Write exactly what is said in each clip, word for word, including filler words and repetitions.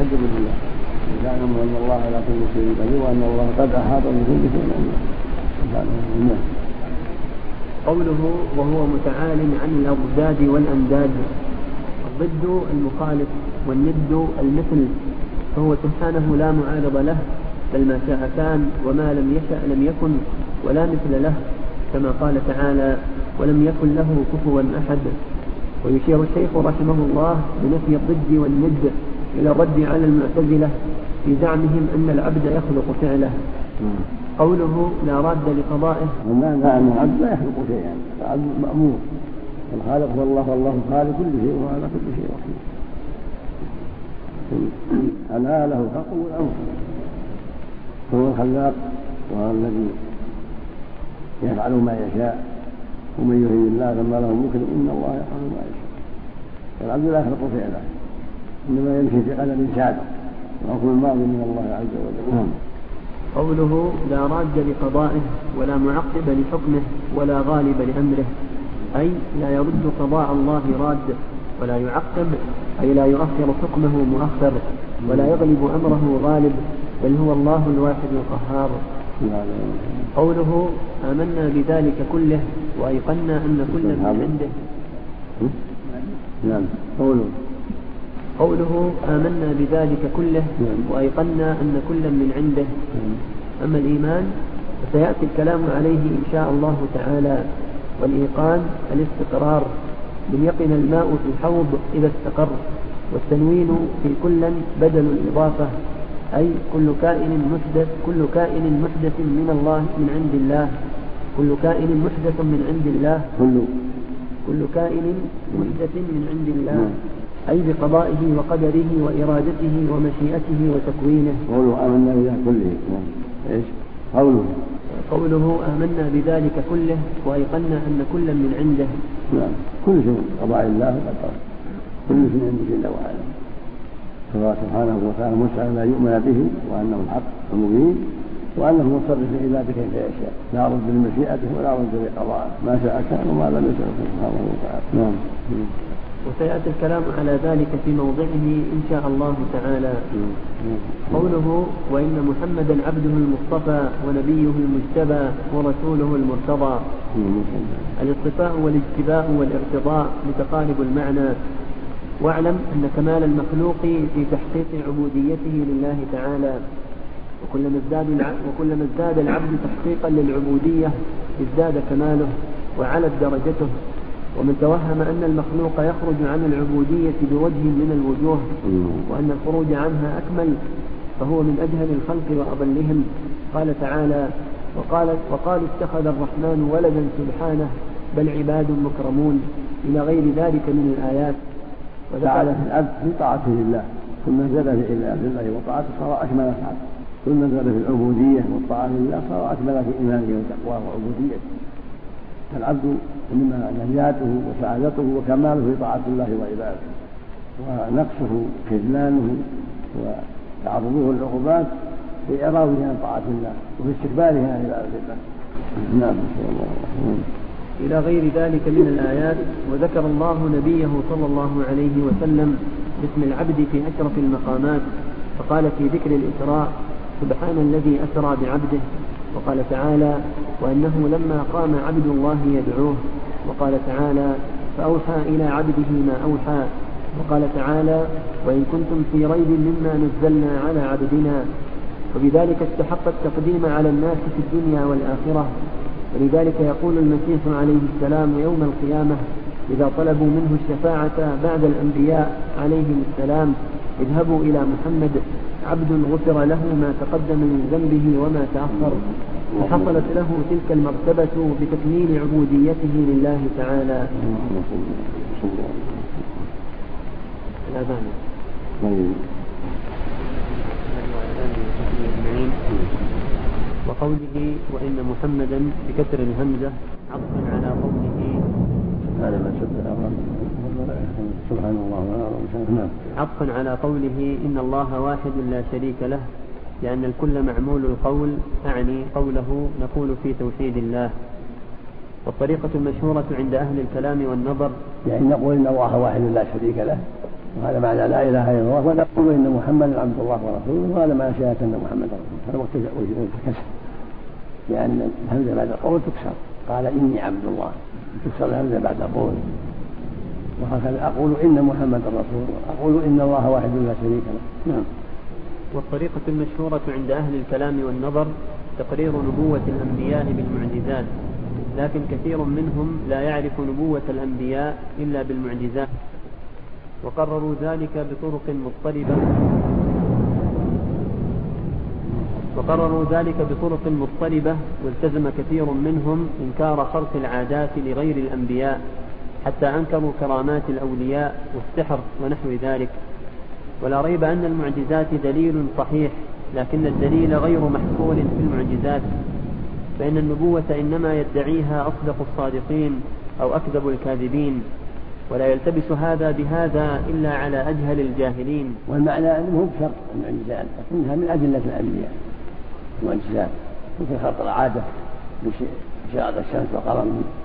يعذب بالله يعلم أن الله على كل شيء قدير وأن الله قد أحاط بكل شيء علما. قوله وهو متعال عن الأضداد والأنداد. الضد المخالف والند المثل، فهو سبحانه لا معارض له بل ما شاء كان وما لم يشأ لم يكن ولا مثل له، كما قال تعالى ولم يكن له كفوا أحد. ويشير الشيخ رحمه الله بنفي الضد والند إلى الرد على المعتزلة في زعمهم أن العبد يخلق فعله. قوله لا راد لقضائه، ومعنى أن العبد لا يخلق شيئا، العبد مأمور، الخالق هو الله والله خالق كل شيء وهو على كل شيء وكيل. ألا له الخلق والأمر، هو الخلاق وهو الذي يفعل ما يشاء، ومن يهن الله فما له مكرم إن الله يفعل ما يشاء. والعبد لا يخلق فعله، إنما يمشي في قدر سابق وحكم الماضي من الله عز وجل. قوله لا راد لقضائه ولا معقب لحكمه ولا غالب لأمره، أي لا يرد قضاء الله راد ولا يعقب، أي لا يؤخر حكمه مؤخر ولا يغلب أمره غالب، بل هو الله الواحد القهار. قوله آمنا بذلك كله وأيقنا أن كل من عنده. نعم. قوله قوله آمنا بذلك كله وأيقنا أن كل من عنده. أما الإيمان فسيأتي الكلام عليه إن شاء الله تعالى. والإيقان الاستقرار، من يقن الماء في الحوض إذا استقر. والتنوين في كلا بدل الإضافة، أي كل كائن محدث كل كائن محدث من الله من عند الله كل كائن محدث من عند الله كل كل كائن محدث من عند الله، أي بقضائه وقدره وإرادته ومشيئته وتكوينه. قوله آمنا بالله كله. إيش قوله؟ قوله آمنا بذلك كله وأيقنا أن كل من عنده. نعم. كل شيء قضاء الله وقدره، كل شيء عنده جل وعلا، فهو سبحانه وتعالى مسأل لا يؤمن به وأنه الحق المبين، وأنه مصرف في عباده كيف يشاء، لا رد لمشيئته ولا رد لقضائه، ما شاء كان وما لم يشاء سبحانه وتعالى. نعم. وسيأتي الكلام على ذلك في موضعه إن شاء الله تعالى. قوله وإن محمدا عبده المصطفى ونبيه المجتبى ورسوله المرتضى. الاصطفاء والاجتباء والارتضاء متقارب المعنى. واعلم أن كمال المخلوق في تحقيق عبوديته لله تعالى، وكلما ازداد وكلما ازداد العبد تحقيقا للعبودية ازداد كماله وعلت درجته. ومن توهم أن المخلوق يخرج عن العبودية بوجه من الوجوه وأن الخروج عنها أكمل فهو من أجهل الخلق وأضلهم. قال تعالى وقال وقالوا اتخذ الرحمن ولدا سبحانه بل عباد مكرمون إلى غير ذلك من الآيات. وجعل العبد في طاعته لله، ثم زاد في الله وطاعته صار أكمل الحال، ثم زاد في العبودية والطاعة لله صار أكمل في إيمانه وتقواه وعبوديته. فالعبد إنما نجاته وسعادته وكماله في طاعة الله وعبادته، ونقصه خذلانه وتعرضه للعقوبات في إعراضه عن طاعة الله وفي استكباره عن عبادة الله. نعم. إلى غير ذلك من الآيات. وذكر الله نبيه صلى الله عليه وسلم باسم العبد في أشرف المقامات، فقال في ذكر الإسراء سبحان الذي أسرى بعبده، وقال تعالى وأنه لما قام عبد الله يدعوه، وقال تعالى فأوحى إلى عبده ما أوحى، وقال تعالى وإن كنتم في ريب مما نزلنا على عبدنا. وبذلك استحق التقديم على الناس في الدنيا والآخرة. ولذلك يقول المسيح عليه السلام يوم القيامة إذا طلبوا منه الشفاعة بعد الأنبياء عليهم السلام اذهبوا إلى محمد عبد غفر له ما تقدم من ذنبه وما تأخر، فحصلت له تلك المرتبة بتكميل عبوديته لله تعالى. وقوله وإن محمدا بكسر الهمزة عطفا على قوله سبحان الله عطفا على قوله إن الله واحد لا شريك له، لأن الكل معمول القول، أعني قوله نقول في توحيد الله. والطريقة المشهورة عند أهل الكلام والنظر يعني نقول إن الله واحد لا شريك له، وهذا معنى لا إله إلا الله، ونقول إن محمدا عبد الله ورسوله، وهذا معنى شهادة أن محمدا رسول الله. هذا وكسر، لأن الهمزة بعد القول تكسر، قال إني عبد الله تكسر الهمزة بعد القول. وهكذا أقول إن محمدا رسول الله، أقول إن الله واحد لا شريك له. نعم. والطريقة المشهورة عند أهل الكلام والنظر تقرير نبوة الأنبياء بالمعجزات، لكن كثير منهم لا يعرف نبوة الأنبياء إلا بالمعجزات، وقرروا ذلك بطرق مضطربة وقرروا ذلك بطرق مضطربة والتزم كثير منهم إنكار خرق العادات لغير الأنبياء، حتى أنكروا كرامات الأولياء والسحر ونحو ذلك. ولا ريب أن المعجزات دليل صحيح، لكن الدليل غير محصور في المعجزات، فإن النبوة إنما يدعيها أصدق الصادقين أو أكذب الكاذبين، ولا يلتبس هذا بهذا إلا على أجهل الجاهلين. والمعنى أنه هو بشرط المعجزات، لكنها من أدلة الأنبياء المعجزات، مثل خلق العادة بإشارة الشمس والقمر،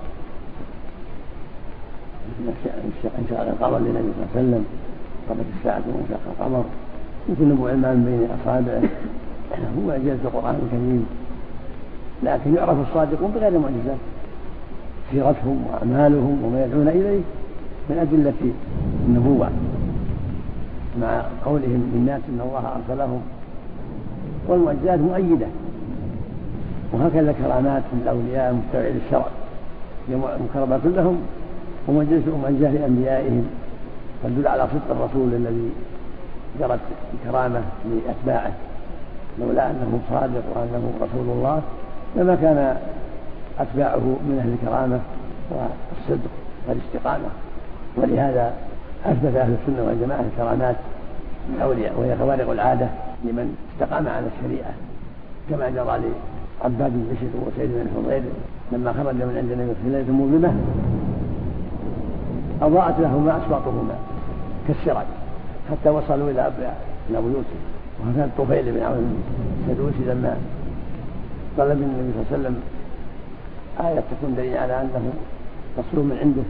إنشاء القمر للنبي صلى الله عليه وسلم قبل الساعة وانشق القمر، مثل نبوء الماء من بين أصابعه، هو معجزة القرآن الكريم. لكن يعرف الصادقون بغير معجزات، سيرتهم وأعمالهم وما يدعون إليه من أدلة النبوة، مع قولهم للناس إن الله أرسلهم. والمعجزات مؤيدة، وهكذا كرامات من الأولياء المتبعين للشرع مكرمات لهم، ومعجزات لأنبيائهم تدل على صدق الرسول الذي جرت الكرامة لأتباعه، لولا أنه صادق وأنه رسول الله لما كان أتباعه من أهل الكرامة والصدق والاستقامة. ولهذا أثبت أهل السنة والجماعة الكرامات الأولياء، وهي خوارق العادة لمن استقام على الشريعة، كما جرى لعباد بن بشر وسيد بن حضير لما خرج من عند النبي في ليلة مظلمة أضاءت لهما أسواقهما كالسراج حتى وصلوا إلى إلى بيوتهم. وهذا الطفيل بن عمرو السدوسي لما طلب النبي صلى الله عليه وسلم آية تكون دليل على أنه رسول من عنده،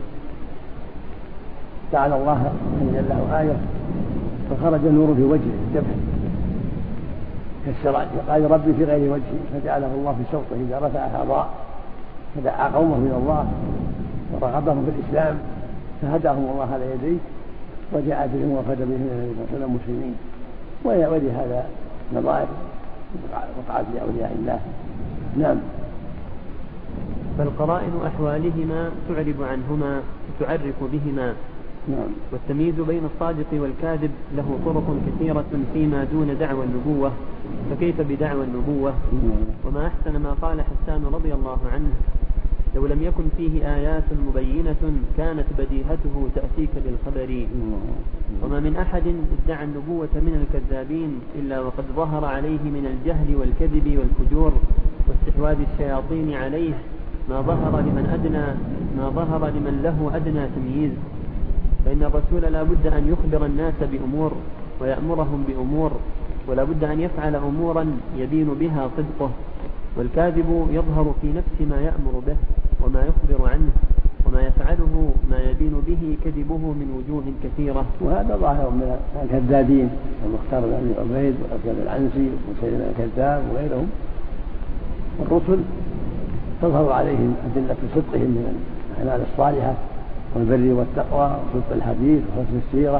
سأل الله أن يجعل له آية، فخرج النور في وجهه جبهه كالسراج، قال ربي في غير وجهي، فجعله الله في صوته إذا رفعها ضاء، فدعا قومه إلى الله ورغبهم في الإسلام، فهداهم الله على يديه وجاء بهم وفد بهم النبي صلى الله عليه وسلم مسلمين. ولهذا نظائر وقعت لأولياء الله. نعم. فالقرائن أحوالهما تعرب عنهما وتعرف بهما. نعم. والتمييز بين الصادق والكاذب له طرق كثيرة فيما دون دعوى النبوة، فكيف بدعوى النبوة؟ وما أحسن ما قال حسان رضي الله عنه: لو لم يكن فيه آيات مبينة كانت بديهته تأتيك بالخبر. وما من أحد ادعى النبوة من الكذابين إلا وقد ظهر عليه من الجهل والكذب والفجور واستحواذ الشياطين عليه ما ظهر لمن أدنى ما ظهر لمن له أدنى تمييز. فإن الرسول لا بد أن يخبر الناس بأمور ويأمرهم بأمور، ولا بد أن يفعل أمورا يبين بها صدقه، والكاذب يظهر في نفس ما يأمر به وما يخبر عنه، وما يفعله ما يبين به كذبه من وجوه كثيرة. وهذا ظاهر من الكذابين المختار بن عبيد والأسود العنسي وسيدنا الكذاب وغيرهم. الرسل تظهر عليهم أدلة صدقهم من الأعمال الصالحة والبر والتقوى وصدق الحديث وحسن السيرة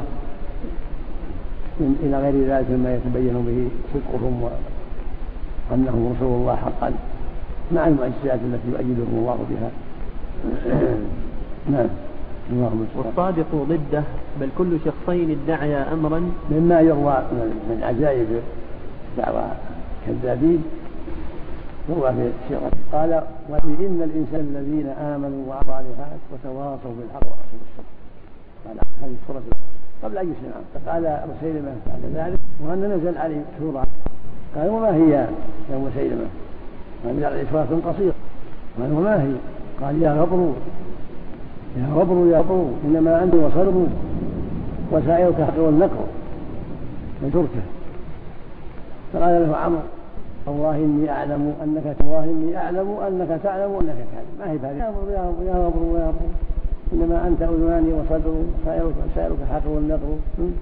إلى غير ذلك مما يتبين به صدقهم وأنهم رسول الله حقا، مع المعجزات التي يؤيدهم الله بها. نعم. والصادق ضده، بل كل شخصين ادعيا أمرا. مما يروى من عجائب دعوى كذابين يروى في السيرة قال: وإن الإنسان الذين آمنوا وصالحات وتواصوا بالحق وأصلوا الصدق. قال هذه سورة قبل أن يسلم. فقال مسيلمة بعد ذلك وأن نزل عليه سورة، قال: وما هي يا مسيلمة؟ قال: عليه سورة قصيرة. قال: وما هي؟ قال: يا غبر يا غبر يا غبر إنما أنت وصبر وسائرك حق والنكر وتركه. فقال له عمرو: والله إني أعلم أنك والله إني أعلم أنك تعلم أنك كاذب. ما هي هذه؟ يا غبر يا غبر يا غبر إنما أنت أذناني وصدر سائرك حقر والنقر.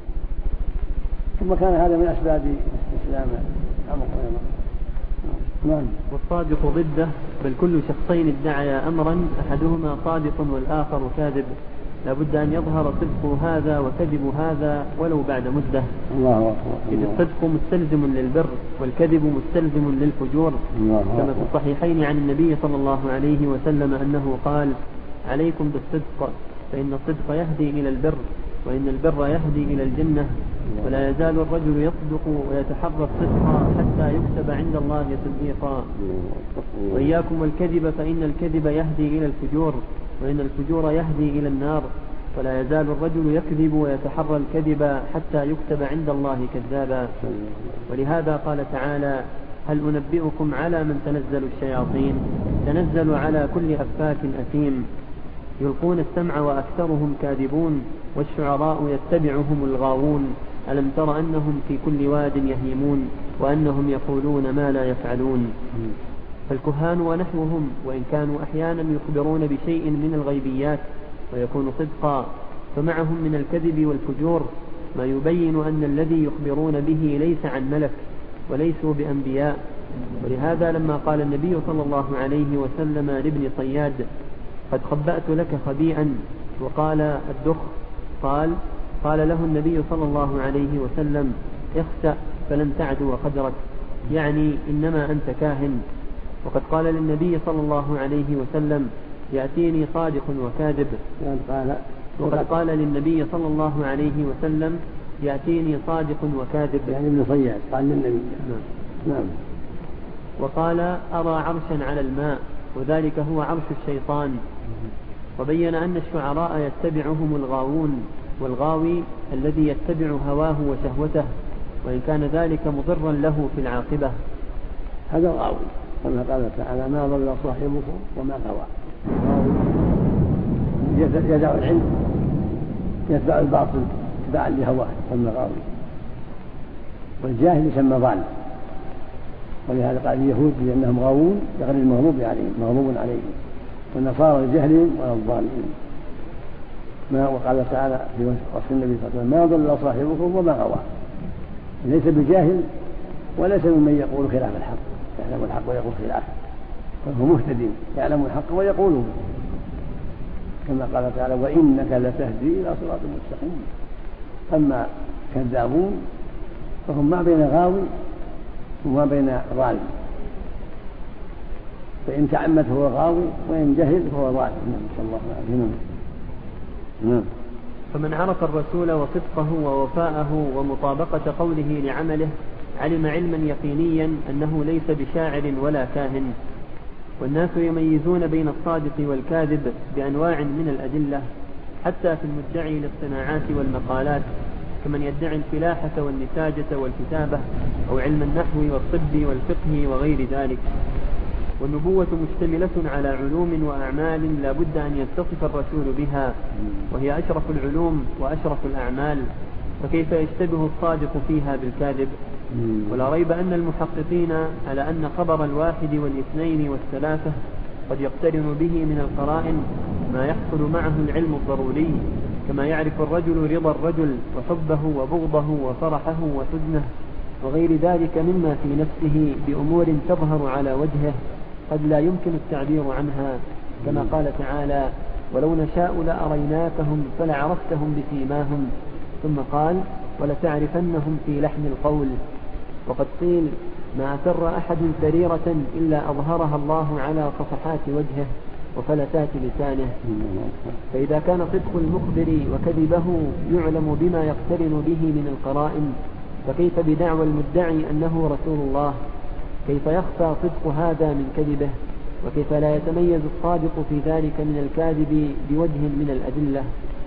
ثم كان هذا من أسباب الإسلام. نعم. والصادق ضده، بل كل شخصين ادعيا أمرا أحدهما صادق والآخر كاذب، لا بد أن يظهر صدق هذا وكذب هذا ولو بعد مدة. الله أكبر. إذ الصدق مستلزم للبر والكذب مستلزم للفجور، كما في الصحيحين عن النبي صلى الله عليه وسلم أنه قال: عليكم بالصدق فإن الصدق يهدي إلى البر وإن البر يهدي إلى الجنة، ولا يزال الرجل يصدق ويتحرى الصدق حتى يكتب عند الله صديقا. وإياكم والكذب فإن الكذب يهدي إلى الفجور وإن الفجور يهدي إلى النار، ولا يزال الرجل يكذب ويتحرى الكذب حتى يكتب عند الله كذابا. ولهذا قال تعالى: هل أنبئكم على من تنزل الشياطين؟ تنزل على كل أفاك أثيم، يلقون السمع وأكثرهم كاذبون، والشعراء يتبعهم الغاوون، ألم تر أنهم في كل واد يهيمون وأنهم يقولون ما لا يفعلون. فالكهان ونحوهم وإن كانوا أحيانا يخبرون بشيء من الغيبيات ويكون صدقا، فمعهم من الكذب والفجور ما يبين أن الذي يخبرون به ليس عن ملك وليسوا بأنبياء. ولهذا لما قال النبي صلى الله عليه وسلم لابن صياد: قد خبأت لك خبيئا، وقال: الدخ، قال قال له النبي صلى الله عليه وسلم: اخسأ فلن تعدو قدرك، يعني إنما أنت كاهن. وقد قال للنبي صلى الله عليه وسلم: يأتيني صادق وكاذب. وقد قال للنبي صلى الله عليه وسلم: يأتيني صادق وكاذب، يعني ابن صياد قال للنبي. نعم. وقال: أرى عرشا على الماء، وذلك هو عرش الشيطان. وبين أن الشعراء يتبعهم الغاوون، والغاوي الذي يتبع هواه وشهوته، وإن كان ذلك مضرا له في العاقبة. هذا الغاوي كما قال تعالى: ما ضل صاحبكم وما غوى. يدع العلم يتبع الباطل اتباعا لهواه يسمى غاوي، والجاهل يسمى ضال. ولهذا قال اليهود بأنهم غاوون لغير المغضوب عليهم مغضوب عليهم، والنصارى لجهلهم ولا الضالين. ما وقال تعالى في وصف النبي صلى الله عليه وسلم: ما ضل صاحبكم وما غوى. ليس بجاهل وليس ممن يقول خلاف الحق، يعلم الحق ويقول خلافه، فهو مهتدي يعلم الحق ويقوله، كما قال تعالى: وإنك لتهدي إلى صراط مستقيم. أما كذابون فهم ما بين غاوي وما بين ضال، فإن تعمد فهو غاوي وإن جهل فهو ضال. نسأل الله العافية. نعم. فمن عرف الرسول وصدقه ووفاءه ومطابقة قوله لعمله علم علما يقينيا أنه ليس بشاعر ولا كاهن. والناس يميزون بين الصادق والكاذب بأنواع من الأدلة، حتى في المدعي للصناعات والمقالات، كمن يدعي الفلاحة والنساجة والكتابة أو علم النحو والطب والفقه وغير ذلك. والنبوة مشتملة على علوم وأعمال لا بد أن يتصف الرسول بها، وهي أشرف العلوم وأشرف الأعمال، فكيف يشتبه الصادق فيها بالكاذب؟ ولا ريب أن المحققين على أن خبر الواحد والاثنين والثلاثة قد يقترن به من القرائن ما يحصل معه العلم الضروري، كما يعرف الرجل رضا الرجل وحبه وبغضه وفرحه وحزنه وغير ذلك مما في نفسه بأمور تظهر على وجهه قد لا يمكن التعبير عنها، كما قال تعالى: ولو نشاء لأريناكهم فلعرفتهم بسيماهم، ثم قال: ولتعرفنهم في لحن القول. وقد قيل: ما أسر أحد سريرة إلا أظهرها الله على صفحات وجهه وفلتات لسانه. فإذا كان صدق المخبر وكذبه يعلم بما يقترن به من القرائن، فكيف بدعوى المدعي أنه رسول الله؟ كيف يخفى صدق هذا من كذبه؟ وكيف لا يتميز الصادق في ذلك من الكاذب بوجه من الأدلة؟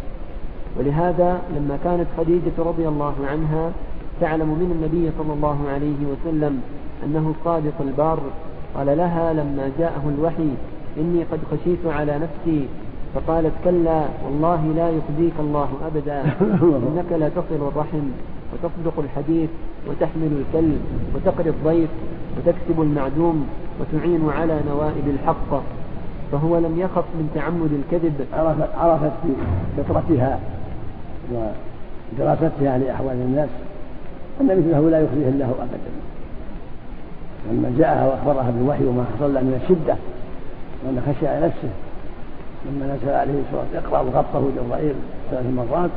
ولهذا لما كانت خديجة رضي الله عنها تعلم من النبي صلى الله عليه وسلم أنه الصادق البار، قال لها لما جاءه الوحي: إني قد خشيت على نفسي، فقالت: كلا والله لا يخزيك الله أبدا، إنك لا تصل الرحم وتصدق الحديث وتحمل الكل وتقري الضيف وتكسب المعدوم وتعين على نوائب الحق. فهو لم يخف من تعمد الكذب. عرفت, عرفت في فطرتها ودراستها لأحوال الناس أن مثله لا يخزيه الله أبدا. لما جاءها وأخبرها بالوحي وما حصل له من الشدة وأن خشى على نفسه لما نزل عليه سورة اقرأ وغطه جبرائيل ثلاث مرات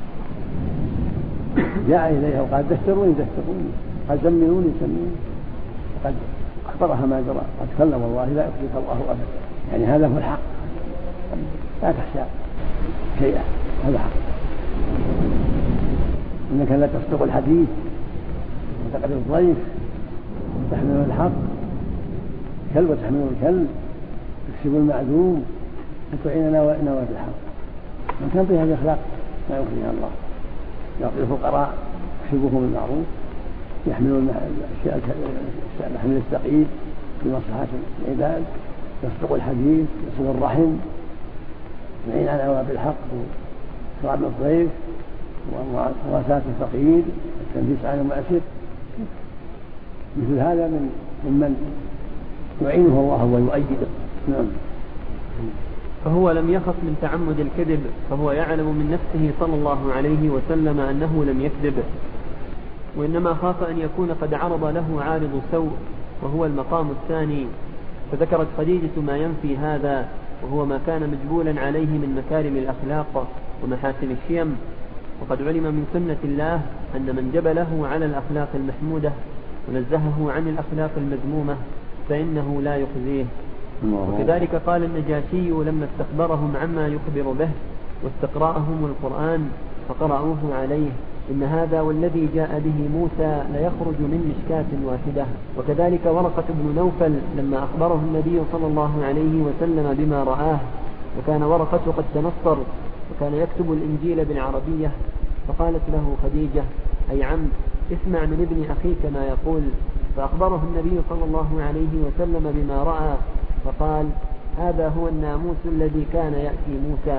جاء إليها وقال دثروني دثروني قال زمنوني زمنوني وقد أخبرها ما جرى قد كلم الله لا يخزيك الله أبدا. يعني هذا هو الحق لا تخشى شيئا هذا حق. إنك لا تصدق الحديث وتقري الضيف وتحمل الحق كلب وتحمل الكلب تكسب المعدوم وتعيننا وإننا في الحق. من كان فيها الأخلاق لا يخزيها الله. يعطي الفقراء يكسبهم بالمعروف يحملون الحمل الثقيل بمصلحة العباد يصدق الحديث يصل الرحم يعين على أواب الحق وإكرام الضيف ومواساة الفقير والتنفيس عن المؤسر. مثل هذا من ممن يعينه الله ويؤيده. نعم. فهو لم يخف من تعمد الكذب فهو يعلم من نفسه صلى الله عليه وسلم أنه لم يكذب وإنما خاف أن يكون قد عرض له عارض سوء وهو المقام الثاني. فذكرت خديجة ما ينفي هذا وهو ما كان مجبولا عليه من مكارم الأخلاق ومحاسن الشيم. وقد علم من سنة الله أن من جبله على الأخلاق المحمودة ونزهه عن الأخلاق المذمومة فإنه لا يخزيه. وكذلك قال النجاشي لما استخبرهم عما يخبر به واستقرأهم القرآن فقرأوه عليه إن هذا والذي جاء به موسى ليخرج من مشكاة واحدة. وكذلك ورقة بن نوفل لما أخبره النبي صلى الله عليه وسلم بما رآه وكان ورقة قد تنصر وكان يكتب الإنجيل بالعربية فقالت له خديجة أي عم اسمع من ابن أخيك ما يقول. فأخبره النبي صلى الله عليه وسلم بما رأى فقال هذا هو الناموس الذي كان يأتي موسى.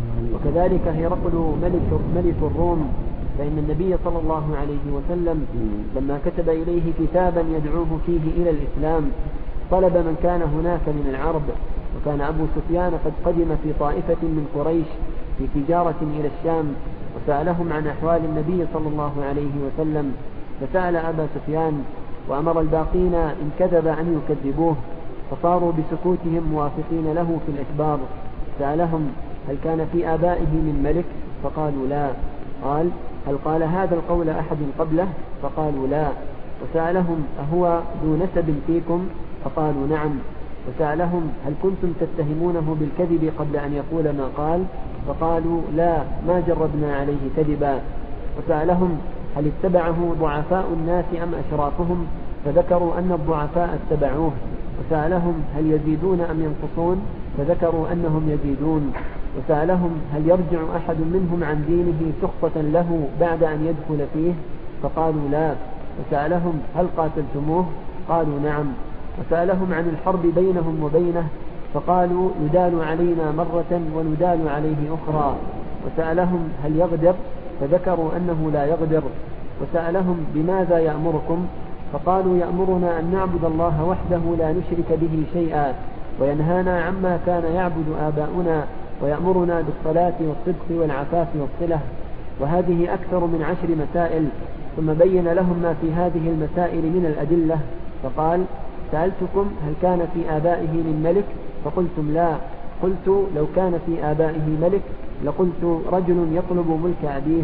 وكذلك هرقل ملك, ملك الروم فإن النبي صلى الله عليه وسلم لما كتب إليه كتابا يدعوه فيه إلى الإسلام طلب من كان هناك من العرب وكان أبو سفيان قد قدم في طائفة من قريش في تجارة إلى الشام وسألهم عن أحوال النبي صلى الله عليه وسلم فسأل أبا سفيان وأمر الباقين إن كذب أن يكذبوه فصاروا بسكوتهم موافقين له في الإخبار. سألهم هل كان في آبائه من ملك فقالوا لا. قال هل قال هذا القول أحد قبله فقالوا لا. وسألهم أهو ذو نسب فيكم فقالوا نعم. وسألهم هل كنتم تتهمونه بالكذب قبل أن يقول ما قال فقالوا لا ما جربنا عليه كذبا. وسألهم هل اتبعه ضعفاء الناس أم أشرافهم فذكروا أن الضعفاء اتبعوه. وسألهم هل يزيدون أم ينقصون فذكروا أنهم يزيدون. وسألهم هل يرجع أحد منهم عن دينه سخطة له بعد أن يدخل فيه فقالوا لا. وسألهم هل قاتلتموه قالوا نعم. وسألهم عن الحرب بينهم وبينه فقالوا يدال علينا مرة وندال عليه أخرى. وسألهم هل يغدر فذكروا أنه لا يغدر. وسألهم بماذا يأمركم فقالوا يأمرنا أن نعبد الله وحده لا نشرك به شيئا وينهانا عما كان يعبد آباؤنا ويأمرنا بالصلاة والصدق والعفاف والصلة. وهذه أكثر من عشر مسائل. ثم بين لهم ما في هذه المسائل من الأدلة فقال سألتكم هل كان في آبائه من ملك فقلتم لا. قلت لو كان في آبائه ملك لقلت رجل يطلب ملك أبيه.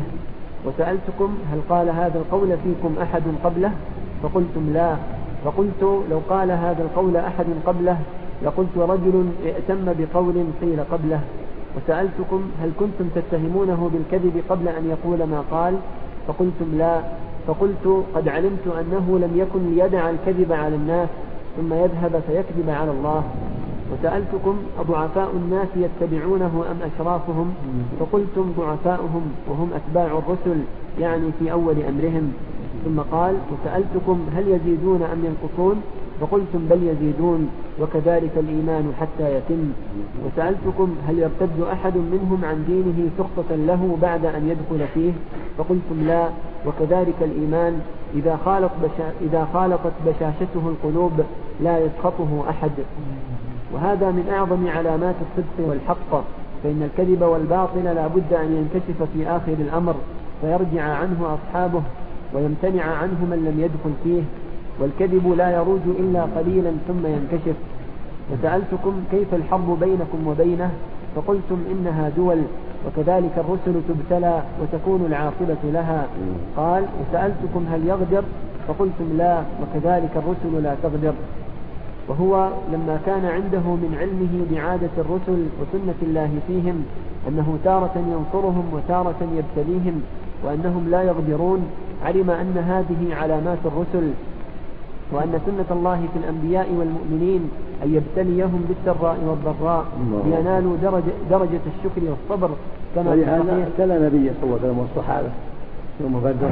وسألتكم هل قال هذا القول فيكم أحد قبله فقلتم لا. فقلت لو قال هذا القول أحد قبله لقلت رجل ائتم بقول قيل قبله. وسألتكم هل كنتم تتهمونه بالكذب قبل أن يقول ما قال فقلتم لا. فقلت قد علمت أنه لم يكن ليدع الكذب على الناس ثم يذهب فيكذب على الله. وسألتكم أضعفاء الناس يتبعونه أم أشرافهم فقلتم ضعفاؤهم وهم أتباع الرسل يعني في أول أمرهم. ثم قال وسألتكم هل يزيدون أم ينقصون فقلتم بل يزيدون وكذلك الإيمان حتى يتم. وسألتكم هل يرتد أحد منهم عن دينه سخطة له بعد أن يدخل فيه فقلتم لا وكذلك الإيمان إذا خالط بشا إذا خالطت بشاشته القلوب لا يسخطه أحد. وهذا من أعظم علامات الصدق والحق، فإن الكذب والباطل لا بد أن ينكشف في آخر الأمر فيرجع عنه أصحابه ويمتنع عنه من لم يدخل فيه، والكذب لا يروج إلا قليلا ثم ينكشف. وسألتكم كيف الحرب بينكم وبينه فقلتم إنها دول، وكذلك الرسل تبتلى وتكون العاقبة لها. قال وسألتكم هل يغدر فقلتم لا، وكذلك الرسل لا تغدر. وهو لما كان عنده من علمه بعادة الرسل وسنة الله فيهم أنه تارة ينصرهم وتارة يبتليهم وأنهم لا يغدرون، علم أن هذه علامات الرسل، وأن سنة الله في الأنبياء والمؤمنين أن يبتليهم بالسراء والضراء لينالوا درجة, درجة الشكر والصبر. كما ولهذا ابتلى النبي صلى الله عليه وسلم والصحابة يوم بدر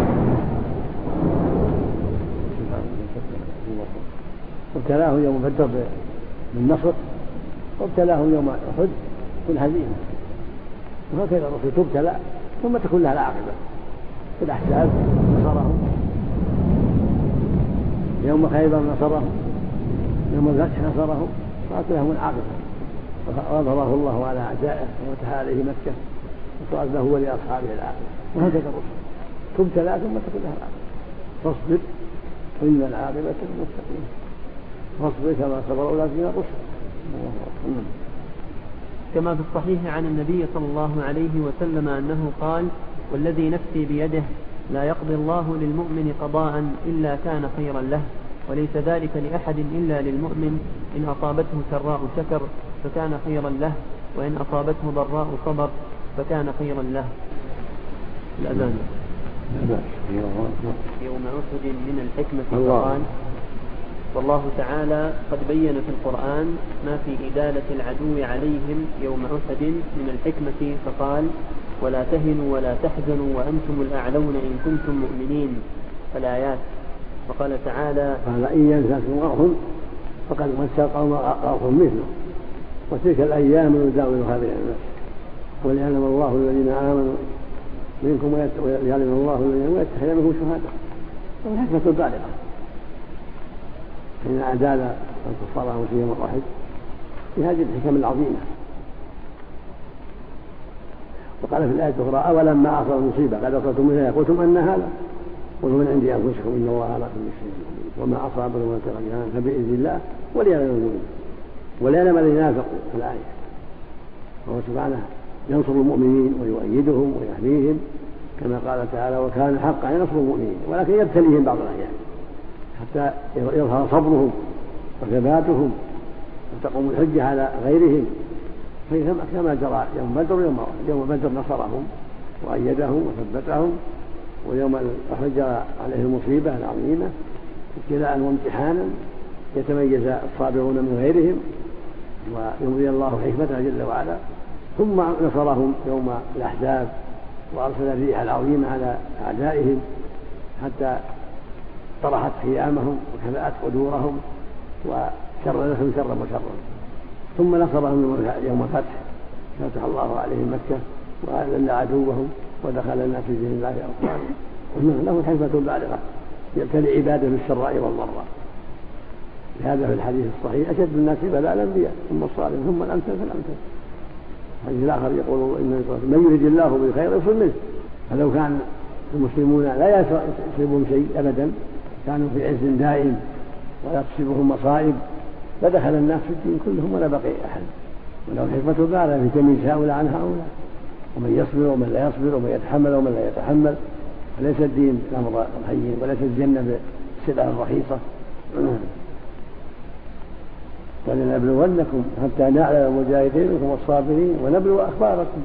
وابتلاه يوم بدر بالنصر، وابتلاه يوم أحد بالهزيمة، وهكذا الرسل تبتلى ثم تكون لها العاقبة. في الأحزاب نصرهم، يوم خيبر نصرهم، يوم الفتح نصرهم، صارت لهم العاقبة وأظهره الله على أعدائه وفتح عليه مكة وصارت له ولأصحابه العاقبة. وهكذا الرسل تبتلى ثم تكون لها العاقبة. فاصبر إن العاقبة للمتقين، فاصبر كما صبر أولئك الرسل. كما في الصحيح عن النبي صلى الله عليه وسلم أنه قال والذي نفسي بيده لا يقضي الله للمؤمن قضاء إلا كان خيرا له، وليس ذلك لأحد إلا للمؤمن، إن أصابته سراء شكر فكان خيرا له، وإن أصابته ضراء صبر فكان خيرا له. الأذان. يوم أحد من الحكمة قال والله تعالى قد بين في القرآن ما في إدالة العدو عليهم يوم أحد من الحكمة فقال ولا تهنوا ولا تحزنوا وأنتم الأعلون إن كنتم مؤمنين. الآيات. وقال تعالى قال إن ينساكم قرح فقد مس القوم قرح مثله وتلك الأيام نداولها بين الناس وليعلم الله الذين آمنوا منكم ويعلم الله الذين ويتخذ منكم شهداء. والحكمة البالغة حين أدال الكفار في يوم واحد في هذه الحكم العظيمة. وقال في الآية الأخرى أولما أصاب المصيبة قد أصبتم منها قلتم أن هذا قل من عند أنفسكم إن الله على كل شيء قدير وما أصابكم من تغيران فبإذن الله وليعلم المؤمنين وليعلم الذين نافقوا في الآية. وهو سبحانه ينصر المؤمنين ويؤيدهم ويحميهم كما قال تعالى وكان حقا ينصر المؤمنين، ولكن يبتليهم بعض الأحيان حتى يظهر صبرهم وثباتهم وتقوم الحجة على غيرهم. كما جرى يوم بدر يوم يوم بدر نصرهم وأيدهم وثبتهم، ويوم أحد جرى عليهم المصيبة العظيمة ابتلاء وامتحانا يتميز الصابرون من غيرهم ويمضي الله حكمته جل وعلا. ثم نصرهم يوم الأحزاب وأرسل الريح العظيمة على أعدائهم حتى طرحت خيامهم وكفأت قدورهم وشر لهم شرا وشرا. ثم نصرهم يوم الفتح فتح الله عليهم مكة وأذل عدوهم ودخل الناس في دين الله أفواجا. له الحكمة البالغة يبتلي عباده بالسراء والضراء. لهذا في الحديث الصحيح أشد الناس بلاء الأنبياء ثم الصالحون ثم الأمثل فالأمثل. الحديث الآخر يقول من يريد الله بالخير يصل منه. فلو كان المسلمون لا يصيبهم شيء أبدا كانوا في عز دائم ولا تصيبهم مصائب فدخل الناس في الدين كلهم ولا بقي أحد. ولو حكمة بالغة في تمييز هؤلاء عن هؤلاء ومن يصبر ومن لا يصبر ومن يتحمل ومن لا يتحمل. وليس الدين الأمر الهين وليس الجنة بالسلع الرخيصة. ولنبلونكم حتى نعلم المجاهدين منكم والصابرين ونبلو أخباركم.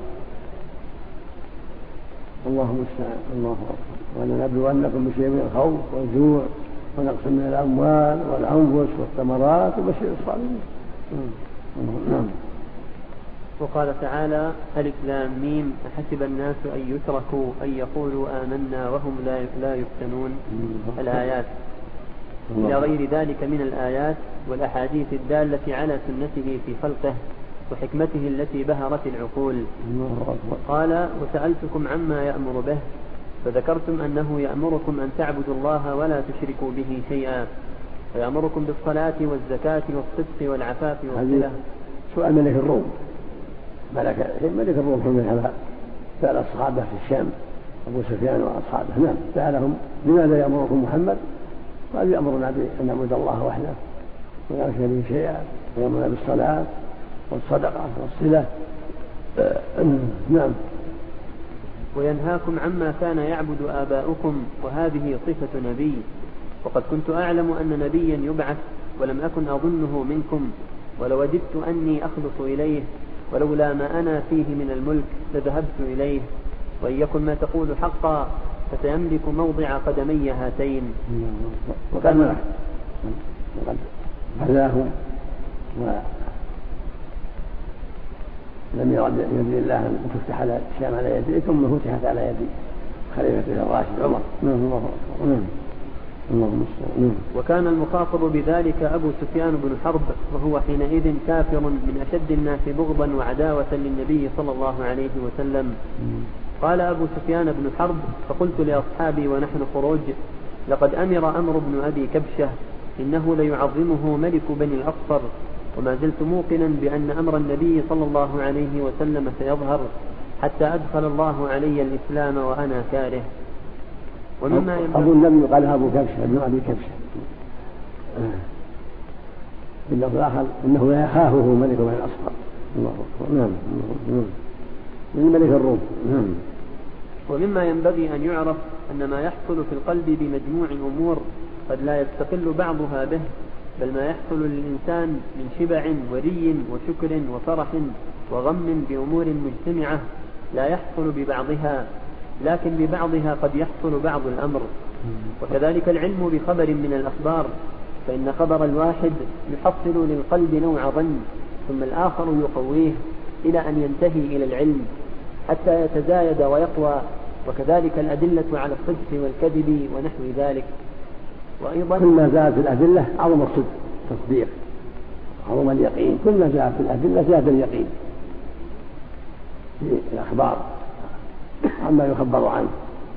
الله المستعان. الله أكبر. ولنبلونكم بشيء من الخوف والجوع ونقص من الأموال والأنفس والثمرات وبشر الصابرين. نعم. وقال تعالى ألف لام ميم أحسب الناس أن يتركوا أن يقولوا آمنا وهم لا يفتنون. الآيات. إلى غير ذلك من الآيات والأحاديث الدالة على سنته في خلقه وحكمته التي بهرت العقول. قال وسألتكم عما يأمر به فذكرتم أنه يأمركم أن تعبدوا الله ولا تشركوا به شيئا، ويأمركم بالصلاة والزكاة والصدق والعفاف والصلة. سؤال ملك الروم، ملك ملك الروم حين سأل الصحابة في الشام أبو سفيان وأصحابه، نعم سألهم لماذا يأمركم محمد؟ قال يأمرنا بأن نعبد الله وحده ولا نشرك به شيئا، ويأمرنا بالصلاة والصدقة والصلة. نعم. وينهاكم عما كان يعبد آباؤكم، وهذه صفة نبي، وقد كنت أعلم أن نبيا يبعث ولم أكن أظنه منكم، ولوددت أني أخلص إليه، ولولا ما أنا فيه من الملك لذهبت إليه، وإن يكن ما تقول حقا فسيملك موضع قدمي هاتين. وقد هداهم ولم يرد يرد الله أن تفتح على الشام على يديه، ثم فتحت على يدي خليفة الراشد عمر. وكان المخاطب بذلك أبو سفيان بن حرب، وهو حينئذ كافر من أشد الناس بغضا وعداوة للنبي صلى الله عليه وسلم. قال أبو سفيان بن حرب: فقلت لأصحابي ونحن خروج: لقد أمر أمر بن أبي كبشة إنه ليعظمه ملك بني الأصفر، وما زلت موقنا بأن أمر النبي صلى الله عليه وسلم سيظهر حتى أدخل الله علي الإسلام وأنا كاره. ومما أظن لم يقال أبو كبشة ابن أبي كبشة، باللفظ الآخر إنه يخافه ملك بني الأصفر. نعم من ملك الروم. نعم. ومما ينبغي أن يعرف أن ما يحصل في القلب بمجموع أمور قد لا يستقل بعضها به، بل ما يحصل للإنسان من شبع وري وشكر وفرح وغم بأمور مجتمعة لا يحصل ببعضها، لكن ببعضها قد يحصل بعض الأمر. وكذلك العلم بخبر من الأخبار، فإن خبر الواحد يحصل للقلب نوع ظن، ثم الآخر يقويه إلى أن ينتهي إلى العلم حتى يتزايد ويقوى. وكذلك الأدلة على الصدق والكذب ونحو ذلك. وأيضا كل ما زاد في الأدلة عظم الصدق تصديق، عظم اليقين. كل ما زاد في الأدلة زاد اليقين في الأخبار عما يخبر عنه.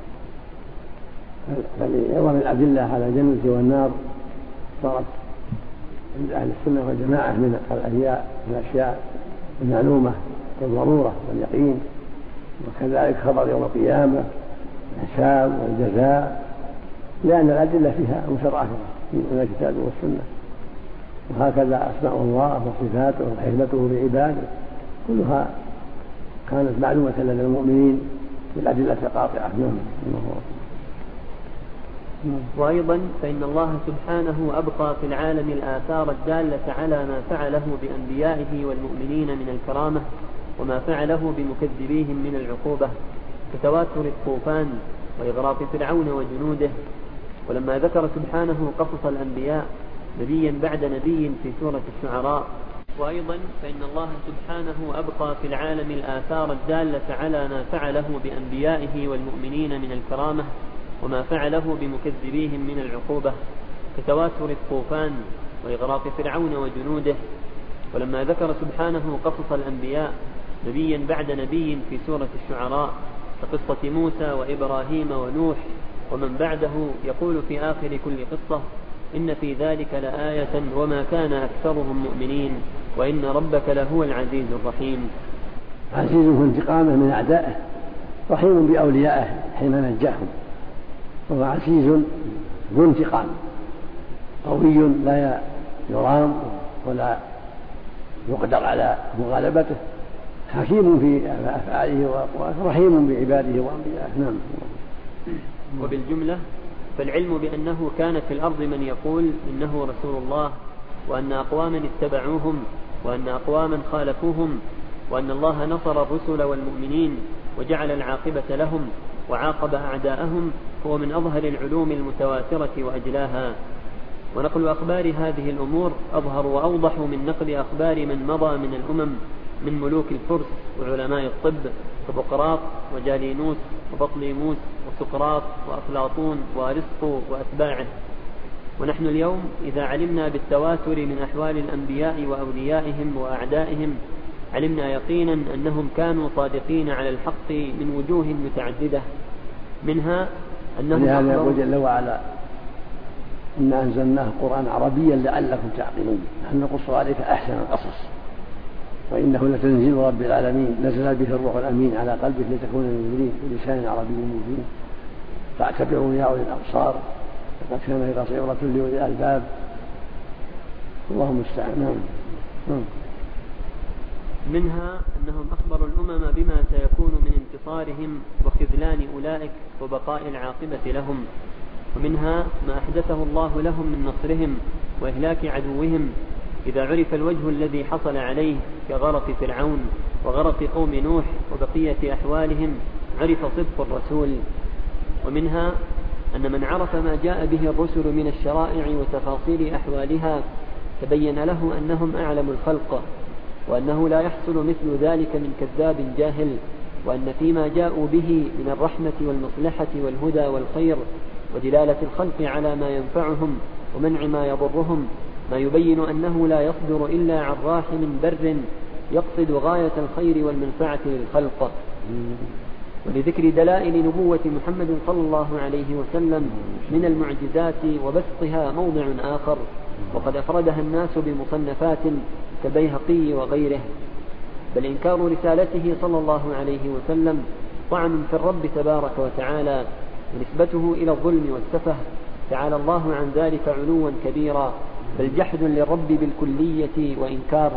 فلعظم الأدلة على الجنة والنار صارت عند أهل السنة والجماعة من الأشياء الأشياء المعلومة بالضرورة واليقين. وكذلك خبر يوم القيامة الحساب والجزاء، لأن الأدلة فيها متضافرة من الكتاب والسنة. وهكذا أسماء الله وصفاته وحكمته بعباده كلها كانت معلومة لدى المؤمنين بالأدلة القاطعة. وأيضا فإن الله سبحانه أبقى في العالم الآثار الدالة على ما فعله بأنبيائه والمؤمنين من الكرامة، وما فعله بمكذبيهم من العقوبة، كتواتر الطوفان وإغراق فرعون وجنوده. ولما ذكر سبحانه قصص الأنبياء نبيا بعد نبي في سورة الشعراء. وأيضا فإن الله سبحانه أبقى في العالم الآثار الدالة على ما فعله بأنبيائه والمؤمنين من الكرامة، وما فعله بمكذبيهم من العقوبة، كتواتر الطوفان وإغراق فرعون وجنوده. ولما ذكر سبحانه قصص الأنبياء نبيا بعد نبي في سورة الشعراء كقصة موسى وإبراهيم ونوح ومن بعده، يقول في آخر كل قصة: إن في ذلك لآية وما كان أكثرهم مؤمنين وإن ربك لهو العزيز الرحيم. عزيز في انتقامه من أعدائه، رحيم بأوليائه حين نجاهم. وهو عزيز ذو انتقام، قوي لا يرام ولا يقدر على مغالبته، حكيم في أفعاله وأقواله، رحيم بعباده وأنبيائه. نعم. وبالجملة فالعلم بأنه كان في الأرض من يقول إنه رسول الله، وأن أقواما اتبعوهم وأن أقواما خالفوهم، وأن الله نصر الرسل والمؤمنين وجعل العاقبة لهم وعاقب أعداءهم، هو من أظهر العلوم المتواترة وأجلاها. ونقل أخبار هذه الأمور أظهر وأوضح من نقل أخبار من مضى من الأمم من ملوك الفرس وعلماء الطب كبقراط وجالينوس وبطليموس وسقراط وأفلاطون وأرسطو وأتباعه. ونحن اليوم إذا علمنا بالتواتر من أحوال الأنبياء وأوليائهم وأعدائهم، علمنا يقينا أنهم كانوا صادقين على الحق من وجوه متعددة، منها أنهم لهذا يقول جل وعلا: إنا أنزلناه قرآنا عربيا لعلكم تعقلون نحن نقص عليك أحسن القصص وإنه لتنزيل رب العالمين نزل به الروح الأمين على قلبك لتكون من المنذرين بلسان عربي مبين فاعتبروا يا أولي الأبصار لقد كان في عبرة لأولي الألباب. اللهم المستعان. منها أنهم أخبروا الأمم بما سيكون من انتصارهم وخذلان أولئك وبقاء العاقبة لهم، ومنها ما أحدثه الله لهم من نصرهم وإهلاك عدوهم إذا عرف الوجه الذي حصل عليه كغرق فرعون وغرق قوم نوح وبقية أحوالهم عرف صدق الرسول. ومنها أن من عرف ما جاء به الرسل من الشرائع وتفاصيل أحوالها تبين له أنهم أعلم الخلق، وأنه لا يحصل مثل ذلك من كذاب جاهل، وأن فيما جاءوا به من الرحمة والمصلحة والهدى والخير ودلالة الخلق على ما ينفعهم ومنع ما يضرهم ما يبين أنه لا يصدر إلا عن راحم بر يقصد غاية الخير والمنفعة للخلق. ولذكر دلائل نبوة محمد صلى الله عليه وسلم من المعجزات وبسطها موضع آخر، وقد أفردها الناس بمصنفات كالبيهقي وغيره. بل إنكار رسالته صلى الله عليه وسلم طعن في الرب تبارك وتعالى ونسبته إلى الظلم والسفه، تعالى الله عن ذلك علوا كبيرا، بل جحد للرب بالكلية وإنكار.